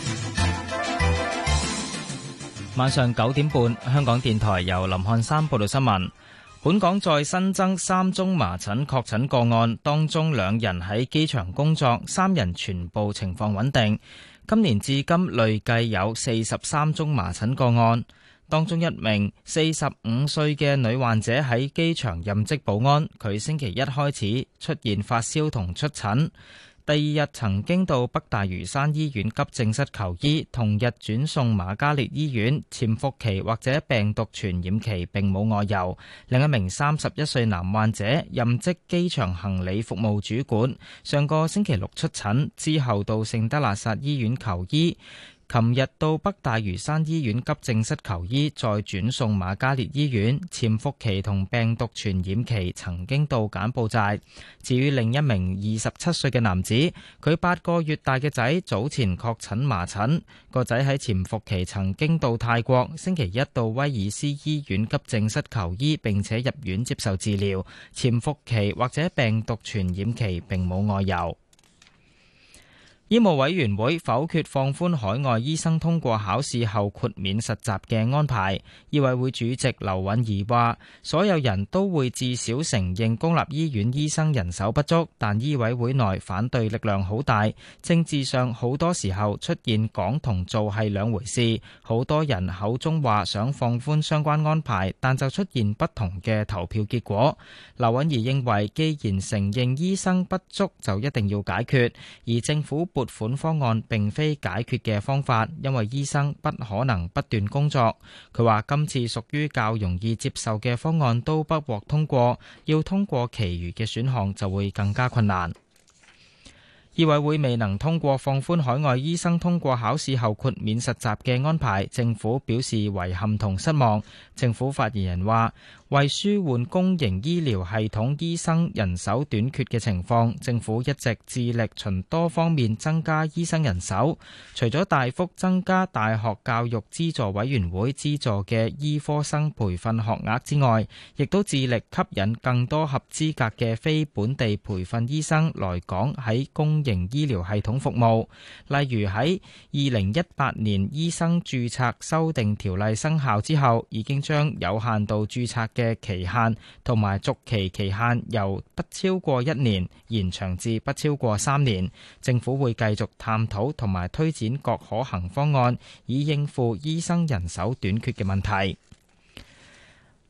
晚上九點半，香港電台由林漢山報道新聞。本港再新增三宗麻疹確診個案，當中兩人喺機場工作，三人全部情況穩定。今年至今累計有四十三宗麻疹個案，當中一名四十五歲嘅女患者喺機場任職保安，佢星期一開始出現發燒同出疹。第二日曾經到北大嶼山醫院急症室求醫，同日轉送瑪嘉烈醫院，潛伏期或者病毒傳染期並冇外遊。另一名三十一歲男患者任職機場行李服務主管，上個星期六出疹，之後到聖德肋撒醫院求醫。琴日到北大嶼山醫院急症室求醫，再轉送瑪嘉烈醫院，潛伏期同病毒傳染期曾經到柬埔寨。至於另一名二十七歲嘅男子，佢八個月大嘅仔早前確診麻疹，個仔喺潛伏期曾經到泰國，星期一到威爾斯醫院急症室求醫並且入院接受治療，潛伏期或者病毒傳染期並冇外遊。醫務委員會否決放寬海外醫生通過考試後豁免實習嘅安排。醫委會主席劉允儀話：所有人都會至少承認公立醫院醫生人手不足，但醫委會內反對力量好大，政治上好多時候出現講同做係兩回事。好多人口中話想放寬相關安排，但就出現不同嘅投票結果。劉允儀認為，既然承認醫生不足，就一定要解決，而政府撥款方案並非解決嘅方法，因為醫生不可能不斷工作。佢話今次屬於較容易接受嘅方案都不獲通過，要通過其餘嘅選項就會更加困難。醫委會未能通過放寬海外醫生通過考試後豁免實習嘅安排，政府表示遺憾同失望。政府發言人話：為舒緩公營醫療系統醫生人手短缺嘅情況，政府一直致力循多方面增加醫生人手。除咗大幅增加大學教育資助委員會資助嘅醫科生培訓學額之外，亦都致力吸引更多合資格嘅非本地培訓醫生來港喺公營醫療系統服務。例如喺二零一八年醫生註冊修訂條例生效之後，已經將有限度註冊嘅期限同埋續期期限由不超過一年延長至不超過三年。政府會繼續探討同埋推展各可行方案，以應付醫生人手短缺嘅問題。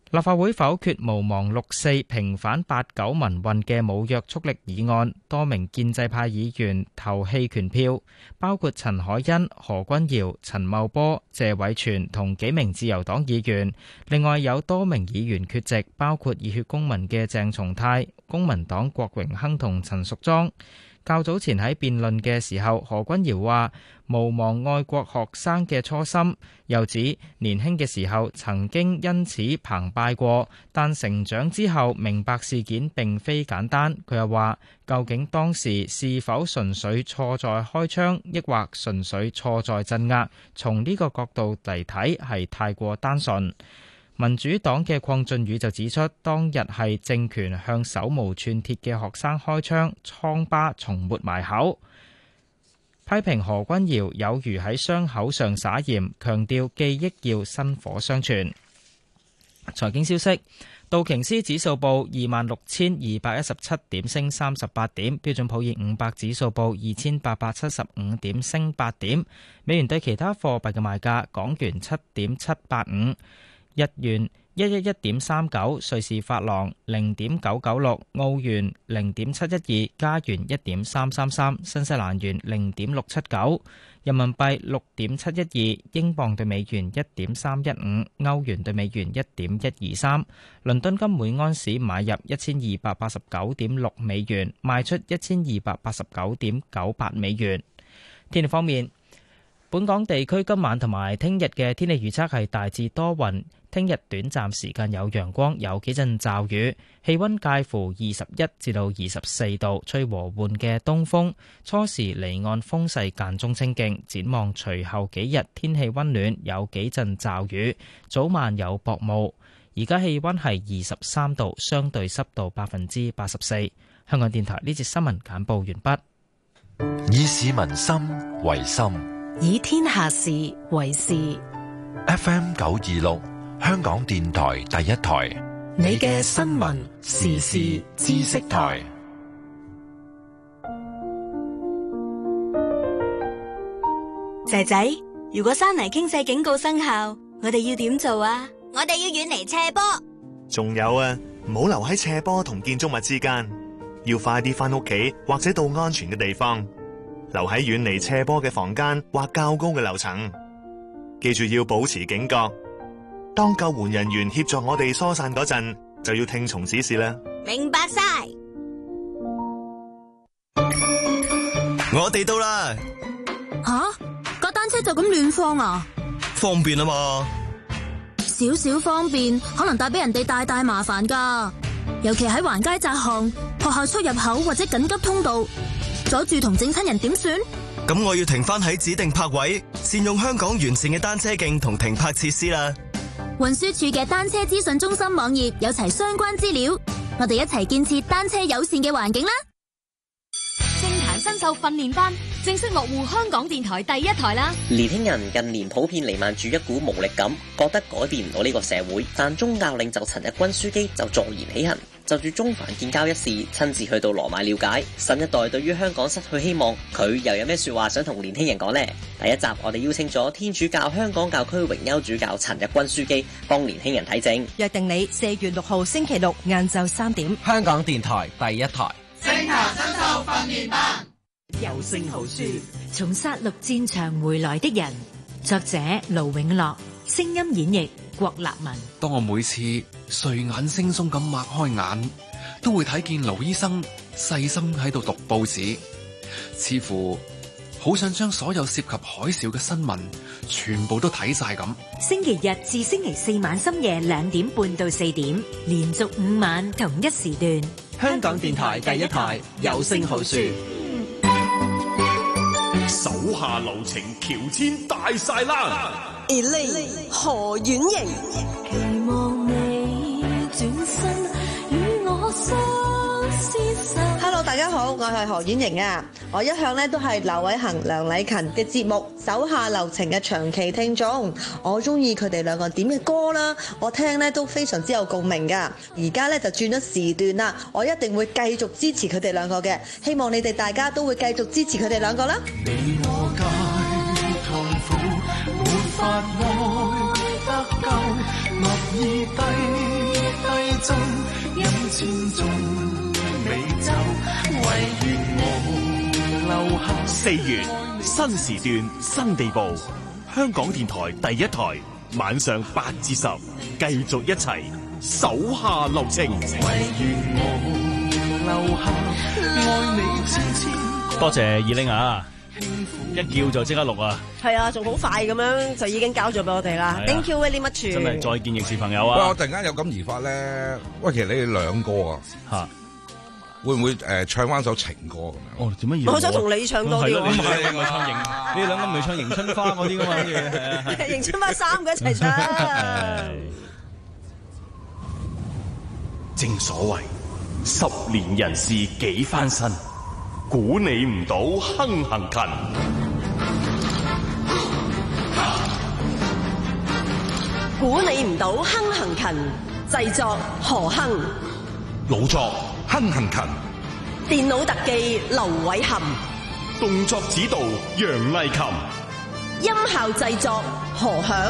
立法會否決無望六四平反八九民運嘅無約束力議案，多名建制派議員投棄權票，包括陳凱欣、何君堯、陳茂波、謝偉銓同幾名自由黨議員。另外有多名議員缺席，包括熱血公民嘅鄭松泰、公民黨郭榮鏗同陳淑莊。較早前喺辯論嘅時候，何君堯話無忘愛國學生嘅初心，又指年輕嘅時候曾經因此澎湃過，但成長之後明白事件並非簡單。佢又話，究竟當時是否純粹錯在開槍，抑或純粹錯在鎮壓？從呢個角度嚟睇，係太過單純。民主黨嘅鄺俊宇就指出，當日係政權向手無寸鐵嘅學生開槍，瘡疤從沒埋口。批評何君堯有如喺傷口上撒鹽，強調記憶要薪火相傳。財經消息，道瓊斯指數報二萬六千二百一十七點，升三十八點；標準普爾五百指數報二千八百七十五點，升八點。美元對其他貨幣嘅賣價，港元七點七八五。日元一一一點三九，瑞士法郎零點九九六，澳元零點七一二，加元一點三三三，新西蘭元零點六七九，人民幣六點七一二，英鎊對美元一點三一五，歐元對美元一點一二三。倫敦金每安士買入一千二百八十九點六美元，賣出一千二百八十九點九八美元。天氣方面，本港地區今晚同埋聽日嘅天氣預測係大致多雲。聽日短暫時間有陽光，有幾陣驟雨，氣溫介乎二十一至到二十四度，吹和緩嘅東風，初時離岸風勢間中清勁。展望隨後幾日天氣溫暖，有幾陣驟雨，早晚有薄霧。而家氣溫係二十三度，相對濕度百分之八十四。香港電台呢節新聞簡報完畢。 以市民心為心， 以天下事為事。 F M 九二六。香港電台第一台， 你嘅新聞時事知識台。 仔仔，如果山泥傾瀉警告生效，我哋要點做啊？ 我哋要遠離斜坡。 仲有啊，唔好留喺斜坡同建築物之間，要快啲返屋企或者到安全嘅地方，留喺遠離斜坡嘅房間或較高嘅樓層。記住要保持警覺。當救援人員協助我哋疏散嗰陣，就要聽從指示啦。 明白晒。 我哋到啦。 吓，架單車就咁亂放啊？ 方便啊嘛。 少少方便，可能帶俾人哋大大麻煩噶。尤其喺橫街窄巷、學校出入口或者緊急通道，阻住同整親人點算？ 咁我要停翻喺指定泊位，善用香港完善嘅單車徑同停泊設施啦。 運輸署嘅單車資訊中心網頁有齊相關資料，我哋一齊建設單車友善嘅環境啦！ 政壇新秀訓練班正式落戶香港電台第一台啦！ 年輕人近年普遍瀰漫住一股無力感，覺得改變唔到呢個社會，但宗教領袖陳日君樞機就坐言起行，就住中梵建交一事，親自去到羅馬了解新一代對於香港失去希望，佢又有咩說話想同年輕人講呢？第一集我哋邀請咗天主教香港教區榮休主教陳日君樞機幫年輕人睇症， 約定你四月六號星期六晏晝三點， 香港電台第一台政壇新秀訓練班， 有聲好書，從殺戮戰場回來的人，作者盧永樂，聲音演繹郭立文。 當我每次睡眼惺忪咁擘開眼，都會睇見盧醫生細心喺度讀報紙，似乎好想將所有涉及海嘯嘅新聞全部都睇晒咁。 星期日至星期四晚深夜兩點半到四點，連續五晚同一時段。 香港電台第一台有聲好書。 手下留情，喬遷大晒啦 Elaine 何婉瑩， 期望你轉身與我相廝守。 Hello， 大家好，我係何婉瑩啊！我一向咧都係劉偉恒、梁禮勤嘅節目《手下留情》嘅長期聽眾，我中意佢哋兩個點嘅歌啦，我聽咧都非常之有共鳴噶。而家咧就轉咗時段啦，我一定會繼續支持佢哋兩個嘅，希望你哋大家都會繼續支持佢哋兩個啦。 你我皆痛苦，沒法愛得夠，樂意低低中，音千種美酒，唯願無留下。 四月新時段新地步，香港電台第一台晚上八至十，繼續一齊手下留情。 唯願無留下，愛你千千。 多謝二玲啊！一叫就即刻錄啊！ 係啊，仲好快咁樣就已經交咗俾我哋啦。Thank you very much。 真係再見亦是朋友啊！ 喂，我突然間有感而發咧，喂，其實你哋兩個啊嚇，會唔會誒唱翻首情歌咁樣？ 哦，點解要？ 我想同你唱多啲喎。 你唔係咪唱迎？你哋兩個唔係唱迎春花嗰啲噶嘛？係啊， 迎春花三個一齊唱。 正所謂十年人事幾番新，估你唔到亨行勤。 估你唔到亨行勤，製作何亨， 老作亨行勤， 電腦特技劉偉含， 動作指導楊麗琴， 音效製作何響，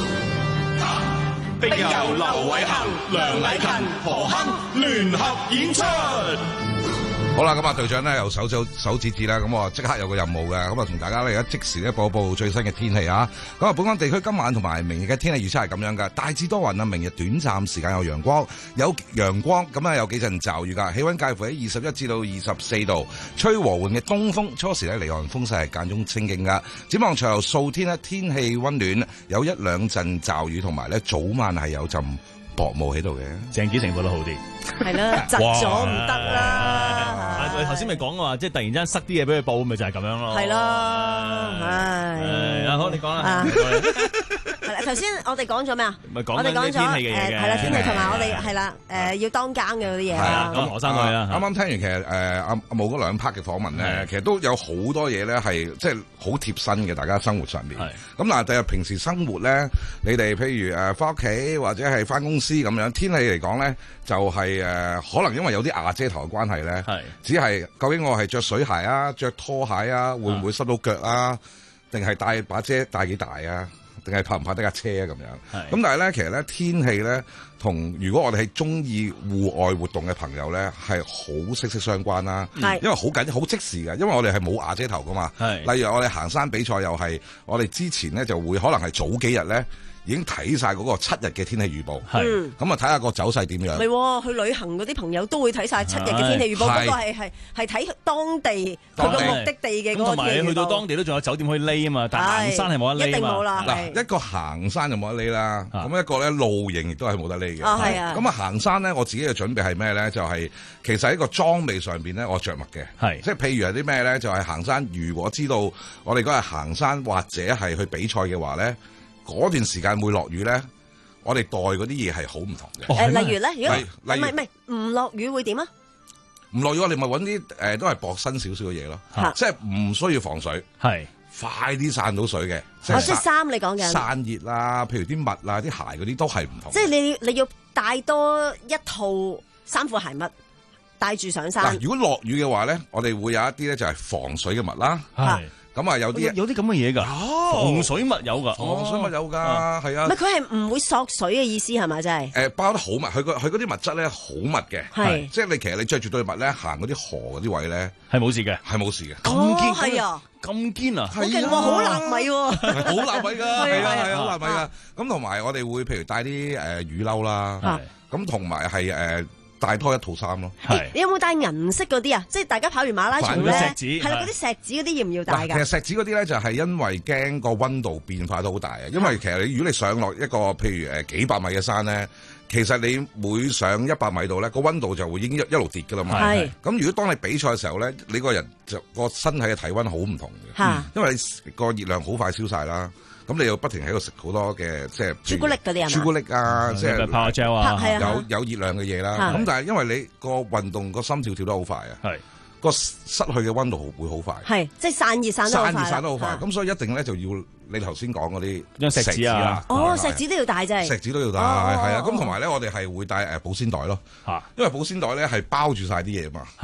並由劉偉含、梁麗琴、何亨聯合演出。 好啦，咁啊隊長咧由手手手指指啦，咁我即刻有個任務嘅，咁啊同大家咧而家即時咧播報最新嘅天氣啊！咁啊，本港地區今晚同埋明日嘅天氣預測係咁樣嘅，大致多雲啊，明日短暫時間有陽光，有陽光咁啊有幾陣驟雨㗎，氣溫介乎喺二十一至到二十四度，吹和緩嘅東風，初時咧離岸風勢係間中清勁㗎。展望隨後數天呢，天氣溫暖，有一兩陣驟雨，同埋咧早晚係有陣薄霧喺度嘅。 鄭子誠覺得好啲。係啦，窒咗唔得啦。 你頭先咪講話，即係突然之間塞啲嘢俾佢報，咪就係咁樣咯。 係咯，唉。 啊好，你講啦。 係啦，頭先我哋講咗咩啊？ 咪講我哋講咗天氣嘅嘢嘅。 係啦，天氣同埋我哋係啦，誒要當更嘅嗰啲嘢啦。 咁何生佢啦。 啱啱聽完其實誒阿阿毛嗰兩 part 嘅訪問咧，其實都有好多嘢咧係即係好貼身嘅，大家生活上面。咁嗱，第日平時生活咧，你哋譬如誒翻屋企或者係翻公司咁樣，天氣嚟講咧就係誒可能因為有啲瓦遮頭嘅關係咧，只係究竟我係着水鞋啊、着拖鞋啊，會唔會濕到腳啊？定係帶把遮帶幾大啊？定係泊唔泊得架車啊？咁樣。咁但係咧，其實咧天氣咧同如果我哋係中意戶外活動嘅朋友咧，係好息息相關啦。係，因為好緊好即時嘅，因為我哋係冇瓦遮頭噶嘛。係。例如我哋行山比賽又係，我哋之前咧就會可能係早幾日咧。已經睇晒嗰個七日嘅天氣預報，咁啊睇下個走勢點樣。 唔係，去旅行嗰啲朋友都會睇晒七日嘅天氣預報，嗰個係係係睇當地佢個目的地嘅嗰個天氣預報。咁同埋你去到當地都仲有酒店可以匿啊嘛，但係行山係冇得匿啊嘛。 一定冇啦。 嗱，一個行山就冇得匿啦，咁一個咧露營亦都係冇得匿嘅。 啊，係啊。 咁啊行山咧，我自己嘅準備係咩咧？就係其實喺個裝備上邊咧，我着墨嘅。係，即係譬如係啲咩咧？就係行山，如果知道我哋嗰日行山或者係去比賽嘅話咧，嗰段時間會落雨咧。我哋帶嗰啲嘢係好唔同嘅。 誒，例如咧，如果唔係唔係唔落雨會點啊？ 唔落雨我哋咪揾啲誒都係薄身少少嘅嘢咯，即係唔需要防水，係快啲散到水嘅。 哦，即係衫你講嘅散熱啦，譬如啲襪啊、啲鞋嗰啲都係唔同。 即係你你要帶多一套衫褲鞋襪，帶住上山。 嗱，如果落雨嘅話咧，我哋會有一啲咧就係防水嘅襪啦。係。咁啊有啲有啲咁嘅嘢㗎，防水襪有㗎， 防水襪有㗎，係啊。 唔係佢係唔會索水嘅意思係咪真係？ 誒包得好密，佢個佢嗰啲物質咧好密嘅，係即係你其實你着住對襪咧行嗰啲河嗰啲位咧係冇事嘅， 係冇事嘅。 咁堅係啊， 咁堅啊， 好勁喎，好納米喎， 好納米㗎，係啊係啊，好納米㗎。咁同埋我哋會譬如帶啲誒雨褸啦，咁同埋係誒。帶多一套衫咯， 係、欸。你有冇帶銀色嗰啲啊？即係大家跑完馬拉松咧，係啦，嗰啲石子嗰啲要唔要帶㗎？ 其實石子嗰啲咧就係因為驚個溫度變化都好大啊。因為其實你如果你上落一個譬如誒幾百米嘅山咧，其實你每上一百米度咧，個溫度就會已經一一路跌㗎啦嘛。係。咁如果當你比賽嘅時候咧，你個人就個身體嘅體溫好唔同嘅，嗯、因為你個熱量好快消晒啦。咁你又不停喺度食好多嘅即係朱古力嗰啲啊， 朱古力啊，即係 power gel 啊， 有有熱量嘅嘢啦。咁但係因為你個運動個心跳跳得好快啊，係個失去嘅溫度會好快，係即係散熱散得好快， 散熱散得好快。咁所以一定咧就要你頭先講嗰啲石子啊， 哦，石子都要帶啫， 石子都要帶，係啊。咁同埋咧，我哋係會帶誒保鮮袋咯，嚇，因為保鮮袋咧係包住晒啲嘢嘛，係。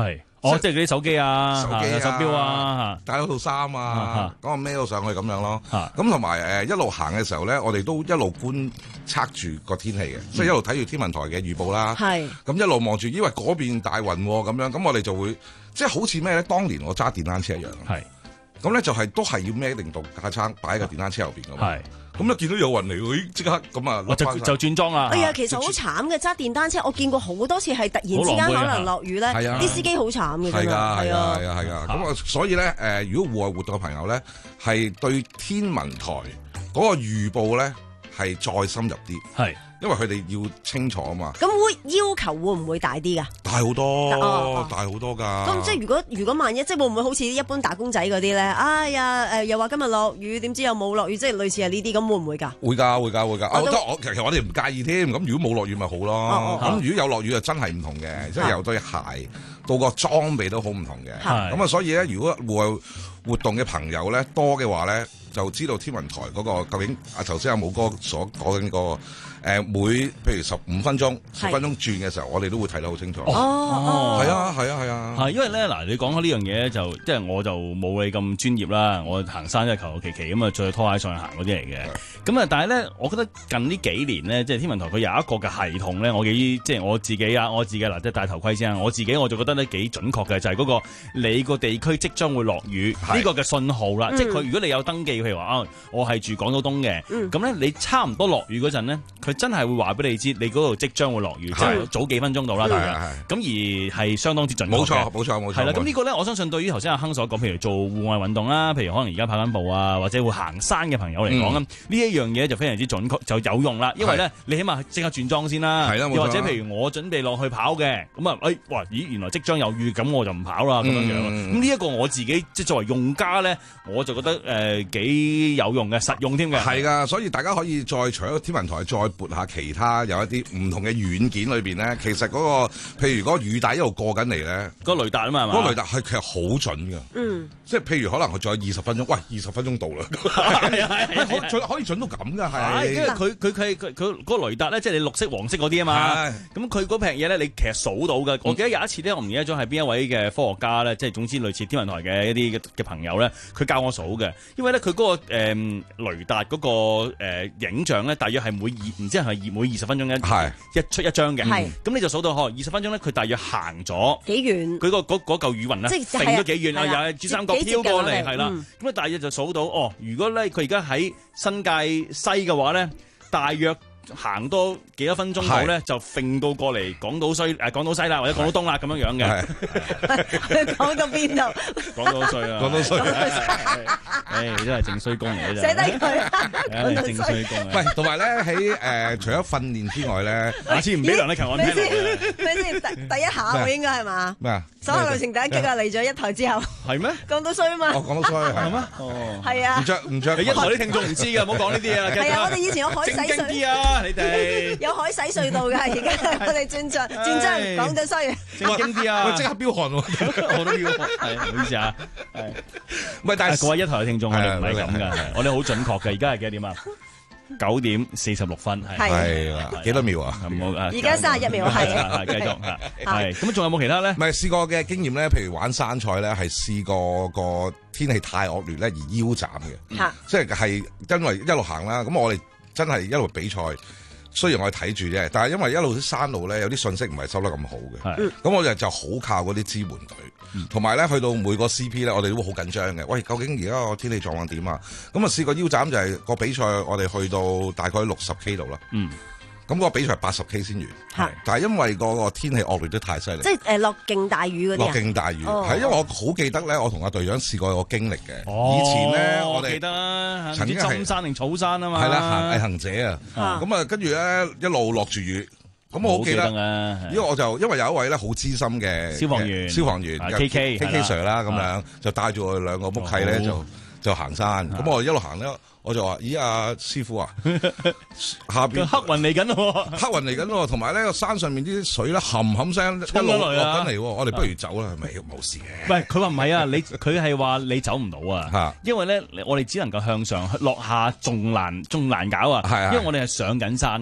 哦，即係嗰啲手機啊、 手機啊、 手錶啊， 帶咗套衫啊，咁啊孭到上去咁樣咯。咁同埋誒一路行嘅時候咧，我哋都一路觀測住個天氣嘅，即係一路睇住天文台嘅預報啦。係咁一路望住，因為嗰邊大雲咁樣，咁我哋就會即係好似咩咧？當年我揸電單車一樣。係咁咧，就係都係要孭定度架撐擺喺個電單車後邊㗎嘛。係。咁一見到有雲嚟，咦！即刻咁啊， 就就轉裝啦。 哎呀，其實好慘嘅揸電單車，我見過好多次係突然之間可能落雨咧，啲司機好慘嘅。係㗎，係啊，係啊，係啊。咁啊，所以咧，誒，如果戶外活動嘅朋友咧，係對天文台嗰個預報咧係再深入啲。係。因為佢哋要清楚啊嘛。咁會要求會唔會大啲㗎？大好多，大好多㗎。咁即係如果如果萬一，即係會唔會好似一般打工仔嗰啲咧？哎呀，誒又話今日落雨，點知又冇落雨，即係類似係呢啲，咁會唔會㗎？會㗎，會㗎，會㗎。我覺得我其實我哋唔介意添。咁如果冇落雨咪好咯。咁如果有落雨就真係唔同嘅，即係由對鞋到個裝備都好唔同嘅。咁啊，所以咧，如果戶外活動嘅朋友咧多嘅話咧，就知道天文台嗰個究竟啊頭先阿武哥所講緊嗰個。誒每譬如十五分鐘、十分鐘轉嘅時候，我哋都會睇得好清楚。哦哦，係啊，係啊，係啊。係因為咧嗱，你講開呢樣嘢就即係我就冇你咁專業啦。我行山即係求求其其咁啊，再拖鞋上去行嗰啲嚟嘅。咁啊，但係咧，我覺得近呢幾年咧，即係天文台佢有一個嘅系統咧，我幾即係我自己啊，我自己嗱，即係戴頭盔先啊。我自己我就覺得咧幾準確嘅，就係嗰個你個地區即將會落雨呢個嘅信號啦。即係佢如果你有登記，譬如話啊，我係住港島東嘅，咁咧你差唔多落雨嗰陣咧，佢真係會話俾你知，你嗰度即將會落雨，即係早幾分鐘到啦，大概。咁而係相當之準確嘅。冇錯，冇錯，冇錯。係啦，咁呢個咧，我相信對於頭先阿亨所講，譬如做戶外運動啦，譬如可能而家跑緊步啊，或者會行山嘅朋友嚟講咧，呢一樣嘢就非常之準確，就有用啦。因為咧，你起碼即刻轉裝先啦。係啦，又或者譬如我準備落去跑嘅，咁啊，誒，哇，咦，原來即將有雨，咁我就唔跑啦，咁樣樣。咁呢一個我自己即係作為用家咧，我就覺得誒幾有用嘅，實用添嘅。係㗎，所以大家可以再除咗天文台，再撥下其他有一啲唔同嘅軟件裏邊咧，其實嗰個譬如嗰個雨帶一路過緊嚟咧，嗰個雷達啊嘛，嗰個雷達係其實好準㗎。嗯，即係譬如可能佢仲有二十分鐘，喂，二十分鐘到啦，係啊係啊，可可以準到咁㗎係。因為佢佢佢佢佢嗰個雷達咧，即係你綠色黃色嗰啲啊嘛。咁佢嗰片嘢咧，你其實數到㗎。我記得有一次咧，我唔記得咗係邊一位嘅科學家咧，即係總之類似天文台嘅一啲嘅朋友咧，佢教我數嘅。因為咧佢嗰個誒雷達嗰個誒影像咧，大約係每二唔知係咪每二十分鐘一一出一張嘅，咁你就數到嗬，二十分鐘咧，佢大約行咗幾遠？佢個嗰嗰嚿雨雲咧，定咗幾遠啊？又係珠三角飄過嚟，係啦。咁啊，大約就數到哦。如果咧佢而家喺新界西嘅話咧，大約行多幾多分鐘到咧，就揈到過嚟港島西誒港島西啦，或者港島東啦咁樣樣嘅。講到邊度？港島西啊！港島西，誒真係正衰工嚟嘅啫。寫低佢啦，正衰工。喂，同埋咧喺誒除咗訓練之外咧，下次唔俾梁禮勤我聽。你先第第一下喎，應該係嘛？咩啊？手下留情第一擊啊！嚟咗一台之後。係咩？講到衰嘛？哦，講到衰係咩？哦，係啊。唔着唔着。你一台啲聽眾唔知㗎，唔好講呢啲啊。係啊，我哋以前有海洗隧。正經啲啊，你哋。有海洗隧道㗎，而家我哋轉賬轉賬講到衰。正經啲啊！我即刻飆汗喎，我都飆汗。係，唔好意思啊。係。唔係，但係各位一台嘅聽眾，我哋唔係咁㗎，我哋好準確嘅。而家係幾多點啊？九點四十六分，係係啦，幾多秒啊？而家三十一秒，係係繼續係係。咁仲有冇其他咧？唔係試過嘅經驗咧，譬如玩山賽咧，係試過個天氣太惡劣咧而腰斬嘅，嚇，即係係因為一路行啦，咁我哋真係一路比賽。雖然我係睇住啫，但係因為一路啲山路咧有啲信息唔係收得咁好嘅，咁、嗯、我哋就好靠嗰啲支援隊，同埋咧去到每個 C P 咧，我哋都會好緊張嘅。喂，究竟而家個天氣狀況點啊？咁啊試過腰斬就係個比賽，我哋去到大概六十 K 度啦。嗯。咁個比賽係八十 K 先完，係，但係因為個個天氣惡劣得太犀利，即係誒落勁大雨嗰啲，落勁大雨，係因為我好記得咧，我同阿隊長試過個經歷嘅。以前咧，我哋記得曾經係深山定草山啊嘛，係啦，行毅行者啊，咁啊跟住咧一路落住雨，咁我好記得，因為我就因為有一位咧好資深嘅消防員，消防員 K K K K Sir 啦，咁樣就帶住我哋兩個木契咧就就行山，咁我一路行咧。我就話：咦，阿師傅啊，下邊黑雲嚟緊喎，黑雲嚟緊喎，同埋咧個山上面啲水咧冚冚聲一路落緊嚟喎，我哋不如走啦，係咪冇事嘅？喂，佢話唔係啊，你佢係話你走唔到啊，因為咧我哋只能夠向上，落下仲難仲難搞啊，因為我哋係上緊山嘅。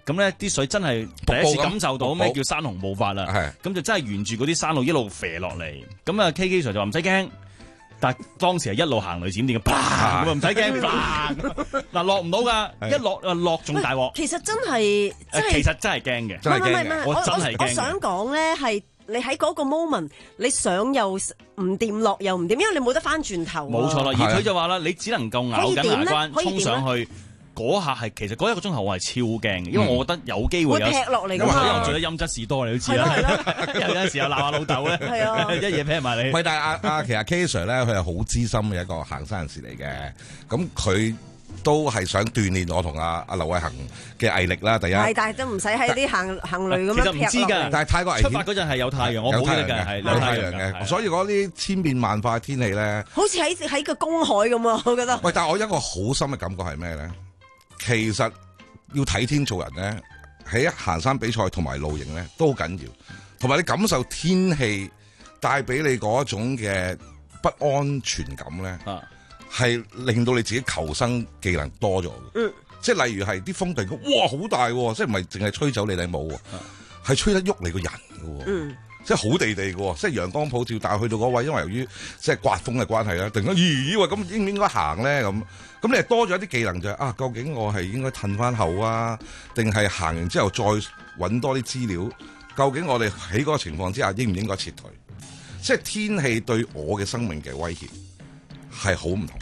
咁咧啲水真係第一次感受到咩叫山洪暴發啦。咁就真係沿住嗰啲山路一路飛落嚟。咁啊 K K Sir 就話唔使驚。但當時係一路行雷閃電嘅，啪咁啊唔使驚，啪嗱落唔到㗎，一落啊落仲大鑊。 其實真係， 其實真係驚嘅，真係驚嘅，我真係驚。 我想講咧係你喺嗰個 moment，你上又唔掂，落又唔掂，因為你冇得翻轉頭。 冇錯啦，而佢就話啦，你只能夠咬緊牙關衝上去。嗰下係其實嗰一個鐘頭我係超驚嘅，因為我覺得有機會有劈落嚟㗎嘛，因為我做得陰質士多你都知啦，有有陣時又鬧下老豆咧，一嘢劈埋你。 喂，但係阿阿其實 K Sir 咧，佢係好資深嘅一個行山人士嚟嘅，咁佢都係想鍛鍊我同阿阿劉偉恒嘅毅力啦。第一， 係，但係都唔使喺啲行行雷咁樣劈落嚟。 其實唔知㗎， 但係太過危險。 出發嗰陣係有太陽，我好記得㗎，係有太陽嘅， 所以嗰啲千變萬化嘅天氣咧， 好似喺喺個公海咁啊！我覺得。 喂，但係我一個好深嘅感覺係咩咧？其實要睇天做人咧，喺行山比賽同埋露營咧都好緊要，同埋你感受天氣帶俾你嗰種嘅不安全感咧，係、啊、令到你自己求生技能多咗。嗯，即係例如係啲風突然間，哇好大喎，即係唔係淨係吹走你頂帽喎，係、啊、吹得喐你個人嘅喎。嗯。即係好地地嘅，即係陽光普照，但係去到嗰位，因為由於即係刮風嘅關係啦，突然間咦喂，咁應唔應該行咧？咁咁你係多咗一啲技能就係、是、啊，究竟我係應該褪翻後啊，定係行完之後再揾多啲資料？究竟我哋喺嗰個情況之下應唔應該撤退？即係天氣對我嘅生命嘅威脅係好唔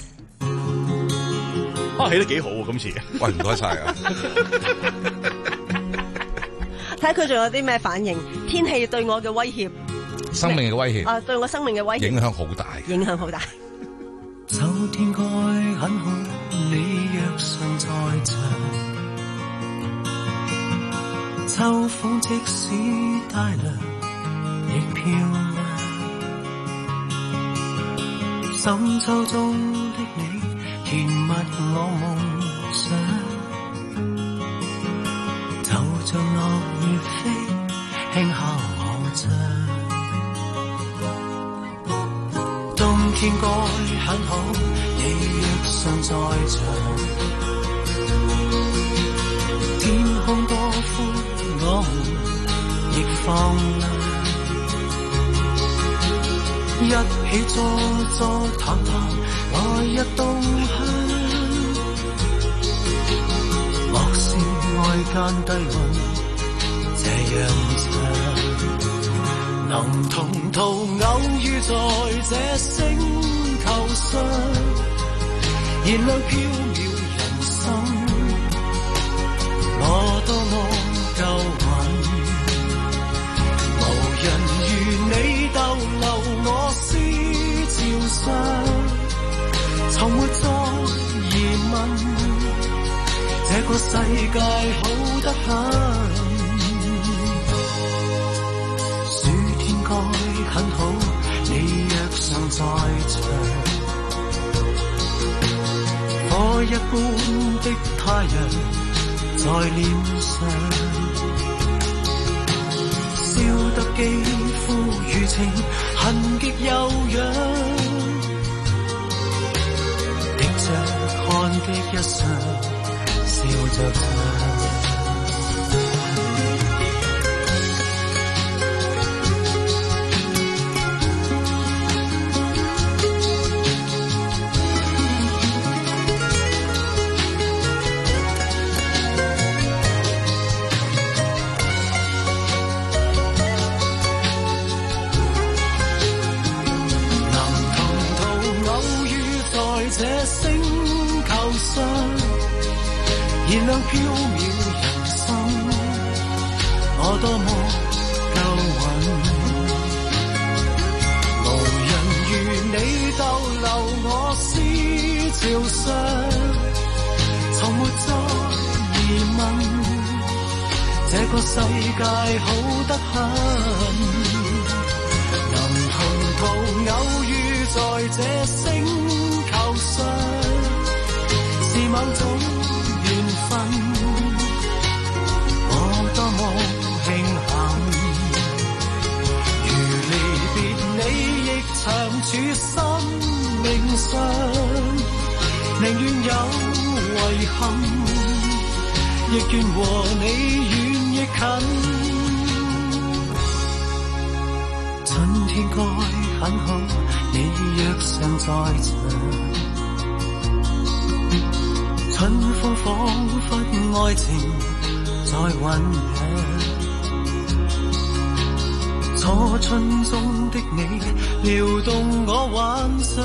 同。 啊，起得幾好啊！今次， 喂，唔該晒啊！ 睇下佢仲有啲咩反應？天氣對我嘅威脅， 生命嘅威脅啊，對我生命嘅威脅， 影響好大， 影響好大。 秋天該很好，你若尚在場，秋風即使帶涼亦漂亮。深秋中的你，甜蜜我夢想。就像落葉飛，輕敲我窗。冬天該很好，你若尚在場。天空多寬，我們亦放亮。一起坐坐談談，來日動向。莫是愛間低溫，這樣長，能同途偶遇在這星球上，燃亮飄渺人生。我多麼夠運，無人如你逗留我思潮上，從沒再疑問。這個世界好得很，暑天該很好，你若尚在場。火一般的太陽在臉上，燒得肌膚如情，痕極悠揚，滴着汗的一雙。笑着唱，能同途偶遇在這星球上。燃亮飄渺人生，我多麼夠運，無人如你逗留我思潮上，從沒再疑問，這個世界好得很，能同途偶遇在這星球上，是某種緣分，我多麼慶幸，如離別你亦長處生命上，寧願有遺憾， 亦願和你遠亦近。春天該很好，你若尚在場。春風彷彿愛情在醞釀。初春中的你撩動我幻想，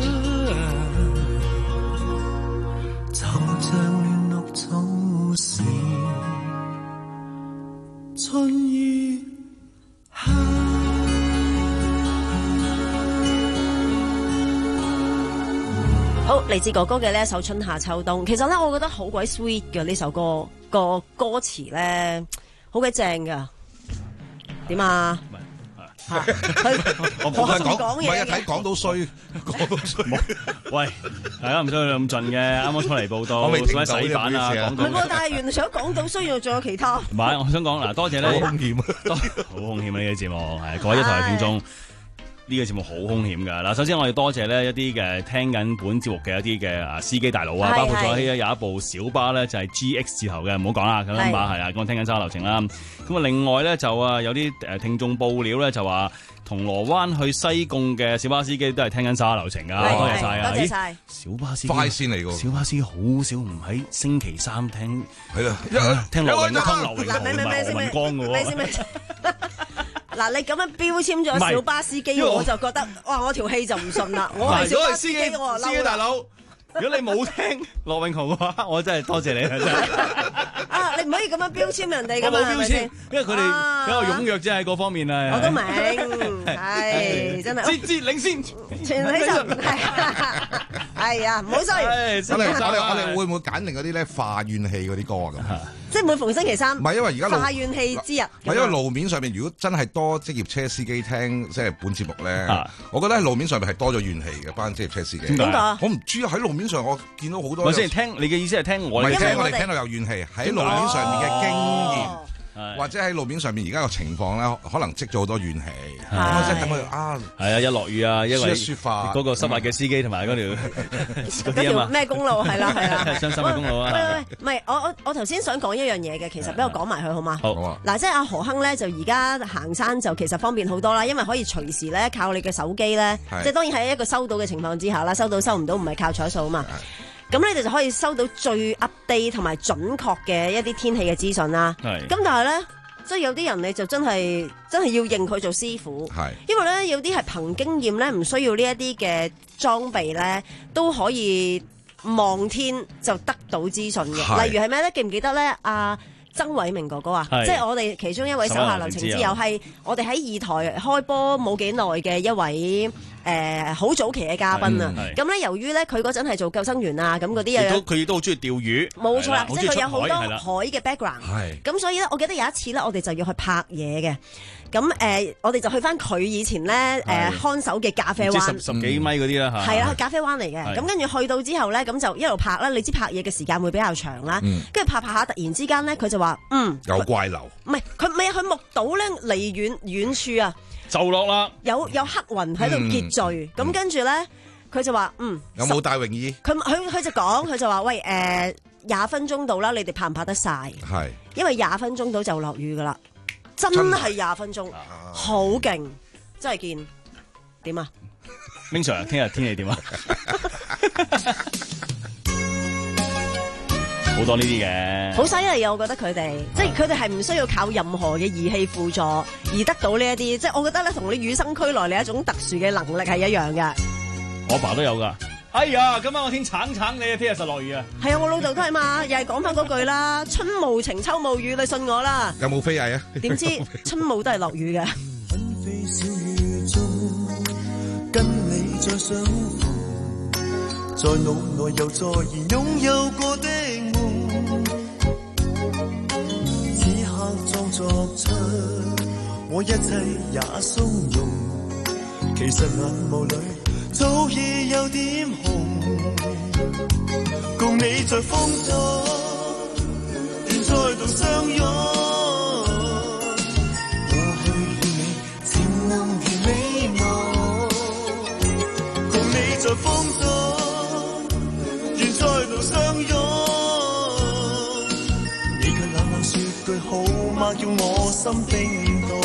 就像亂綠草時春意香。 好，嚟自哥哥嘅呢一首《春夏秋冬》，其實咧我覺得好鬼 sweet 嘅呢首歌，個歌詞咧好鬼正噶。點啊？佢我冇得講，唔係啊！睇講到衰，講到衰。 喂，係啊，唔使去咁盡嘅。啱啱出嚟報道， 我未聽到洗版啊，講到。 唔係，但係原來除咗講到衰，仲有其他。 唔係，我想講嗱，多謝咧。 好兇險啊！ 好兇險啊！呢個節目係各位一台嘅聽眾。呢個節目好兇險㗎嗱，首先我哋多謝呢一啲嘅聽緊本節目嘅一啲嘅啊司機大佬啊，包括咗有一部小巴咧就係 G X 字頭嘅，唔好講啦，咁 number 係啊，咁我聽緊揸流程啦。咁啊，另外咧就啊有啲誒聽眾報料咧就話銅鑼灣去西貢嘅小巴司機都係聽緊揸流程㗎，多謝晒啊！ 多謝晒小巴司機快線嚟㗎， 小巴司機好少唔喺星期三聽係啦， 聽劉永聽劉永同埋何文光㗎喎。 嗱，你咁樣標籤咗小巴司機，我就覺得哇，我條氣就唔順啦。我係小巴司機，我司機大佬。如果你冇聽羅永豪嘅話，我真係多謝你啊！真係啊，你唔可以咁樣標籤人哋㗎嘛， 我冇標籤，因為佢哋比較踴躍啫喺嗰方面啊。 我都明，係真係。 節節領先， 全體就係係啊，唔好衰。 我哋我哋我哋會唔會揀定嗰啲咧化怨氣嗰啲歌啊？咁即係每逢星期三， 唔係因為而家化怨氣之日。 唔係因為路面上面，如果真係多職業車司機聽即係本節目咧，我覺得喺路面上面係多咗怨氣嘅班職業車司機。 點解？ 我唔知喺路面上我見到好多。 我先聽你嘅意思係聽我哋， 唔係聽我哋聽到有怨氣喺路面上面嘅經驗。或者喺路面上面而家個情況咧，可能積咗好多怨氣，咁即係等佢啊， 係啊，一落雨啊，因為抒發嗰個濕滑嘅司機同埋嗰條嗰條咩公路係啦係啦， 傷心嘅公路啊！ 喂喂，唔係我我我頭先想講一樣嘢嘅，其實俾我講埋佢好嗎？ 好嗱，即係阿何亨咧，就而家行山就其實方便好多啦，因為可以隨時咧靠你嘅手機咧，即係當然喺一個收到嘅情況之下啦，收到收唔到唔係靠彩數啊嘛。咁你哋就可以收到最 update 同埋準確嘅一啲天氣嘅資訊啦。咁但係咧，即係有啲人你就真係真係要認佢做師傅。因為咧有啲係憑經驗咧，唔需要呢一啲嘅裝備咧，都可以望天就得到資訊嘅。例如係咩咧？記唔記得咧？阿曾偉明哥哥啊，即係我哋其中一位手下留情之友，係我哋喺二台開波冇幾耐嘅一位。誒好、呃、早期嘅嘉賓啊，咁咧、嗯、由於咧佢嗰陣係做救生員啊，咁嗰啲嘢， 佢亦都好中意釣魚， 冇錯啦，即係佢有好多海嘅 background，咁的所以咧，我記得有一次咧，我哋就要去拍嘢嘅，咁誒、呃，我哋就去翻佢以前咧誒、呃、看守嘅咖啡灣， 十十幾米嗰啲啦嚇， 係啦，咖啡灣嚟嘅，咁跟住去到之後咧，咁就一路拍啦，你知拍嘢嘅時間會比較長啦，跟住、嗯、拍拍下，突然之間咧，佢就話嗯有怪流， 唔係佢唔係佢目睹咧離遠遠處啊。 就落啦， 有有黑雲喺度結聚，咁跟住咧，佢就話嗯， 有冇帶泳衣？ 佢佢佢就講，佢就話喂，誒廿分鐘到啦，你哋拍唔拍得晒？ 係， 因為廿分鐘到就落雨噶啦，真係廿分鐘，好勁，真係見點啊 ？Ming Sir，聽日天氣點啊？好多呢啲嘅， 好犀利啊！我覺得佢哋，即係佢哋係唔需要靠任何嘅儀器輔助而得到呢一啲，即係我覺得咧，同你與生俱來你一種特殊嘅能力係一樣嘅。 我阿爸都有噶。哎呀，今晚我天橙橙你啊，聽日實落雨啊。 係啊，我老豆都係嘛，又係講翻嗰句啦，春無情，秋無雨，你信我啦。 有冇飛蟻啊？ 點知春無都係落雨嘅。 紛飛小雨中，跟你再相逢，在腦內又再現擁有過的夢，此刻裝作出我一切也鬆容，其實眼眸裏早已有點紅，共你在風中願再度相擁，過去與你漸暗如美夢，共你在風中願再度相擁， 默叫我心冰凍。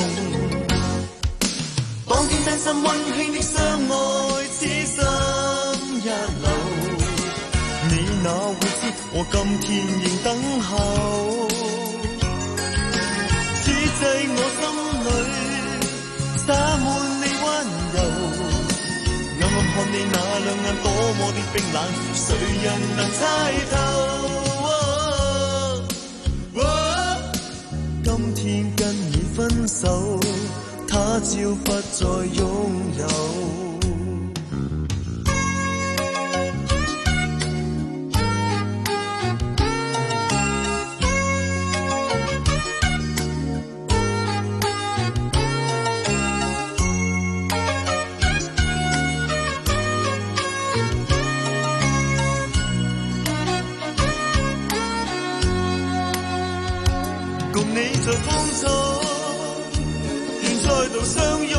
當天真心溫馨的相愛，此心一流。你哪會知我今天仍等候？此際我心裏灑滿你溫柔。暗暗看你那兩眼多麼的冰冷，誰人能猜透？哦哦、今天跟你分手，他朝不再擁有。你在風中，願再度相擁。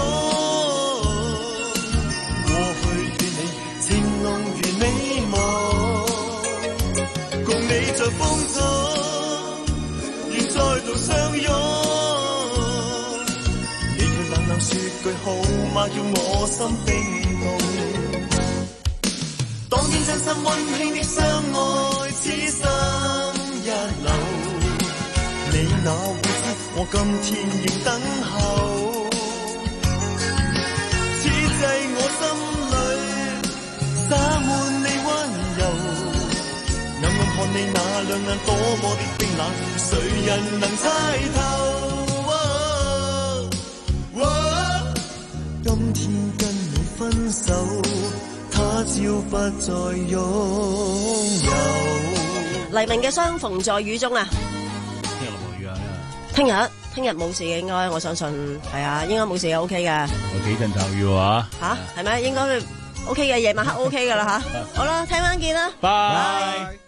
過去與你情濃如美夢，共你在風中，願再度相擁。你卻冷冷說句好嗎，叫我心冰凍。當天真心溫馨的相愛，此心一流。你哪會知我今天仍等候？此際我心裏灑滿你溫柔，暗暗看你那兩眼多麼的冰冷，誰人能猜透？哦哦、今天跟你分手，他朝不再擁有。 黎明嘅相逢在雨中啊！聽日聽日冇事嘅，應該我相信係啊，應該冇事嘅 ，OK 嘅。 有幾陣驟雨喎吓係咩？應該 OK 嘅，夜晚黑 OK 噶啦吓。好啦，聽晚見啦， 拜。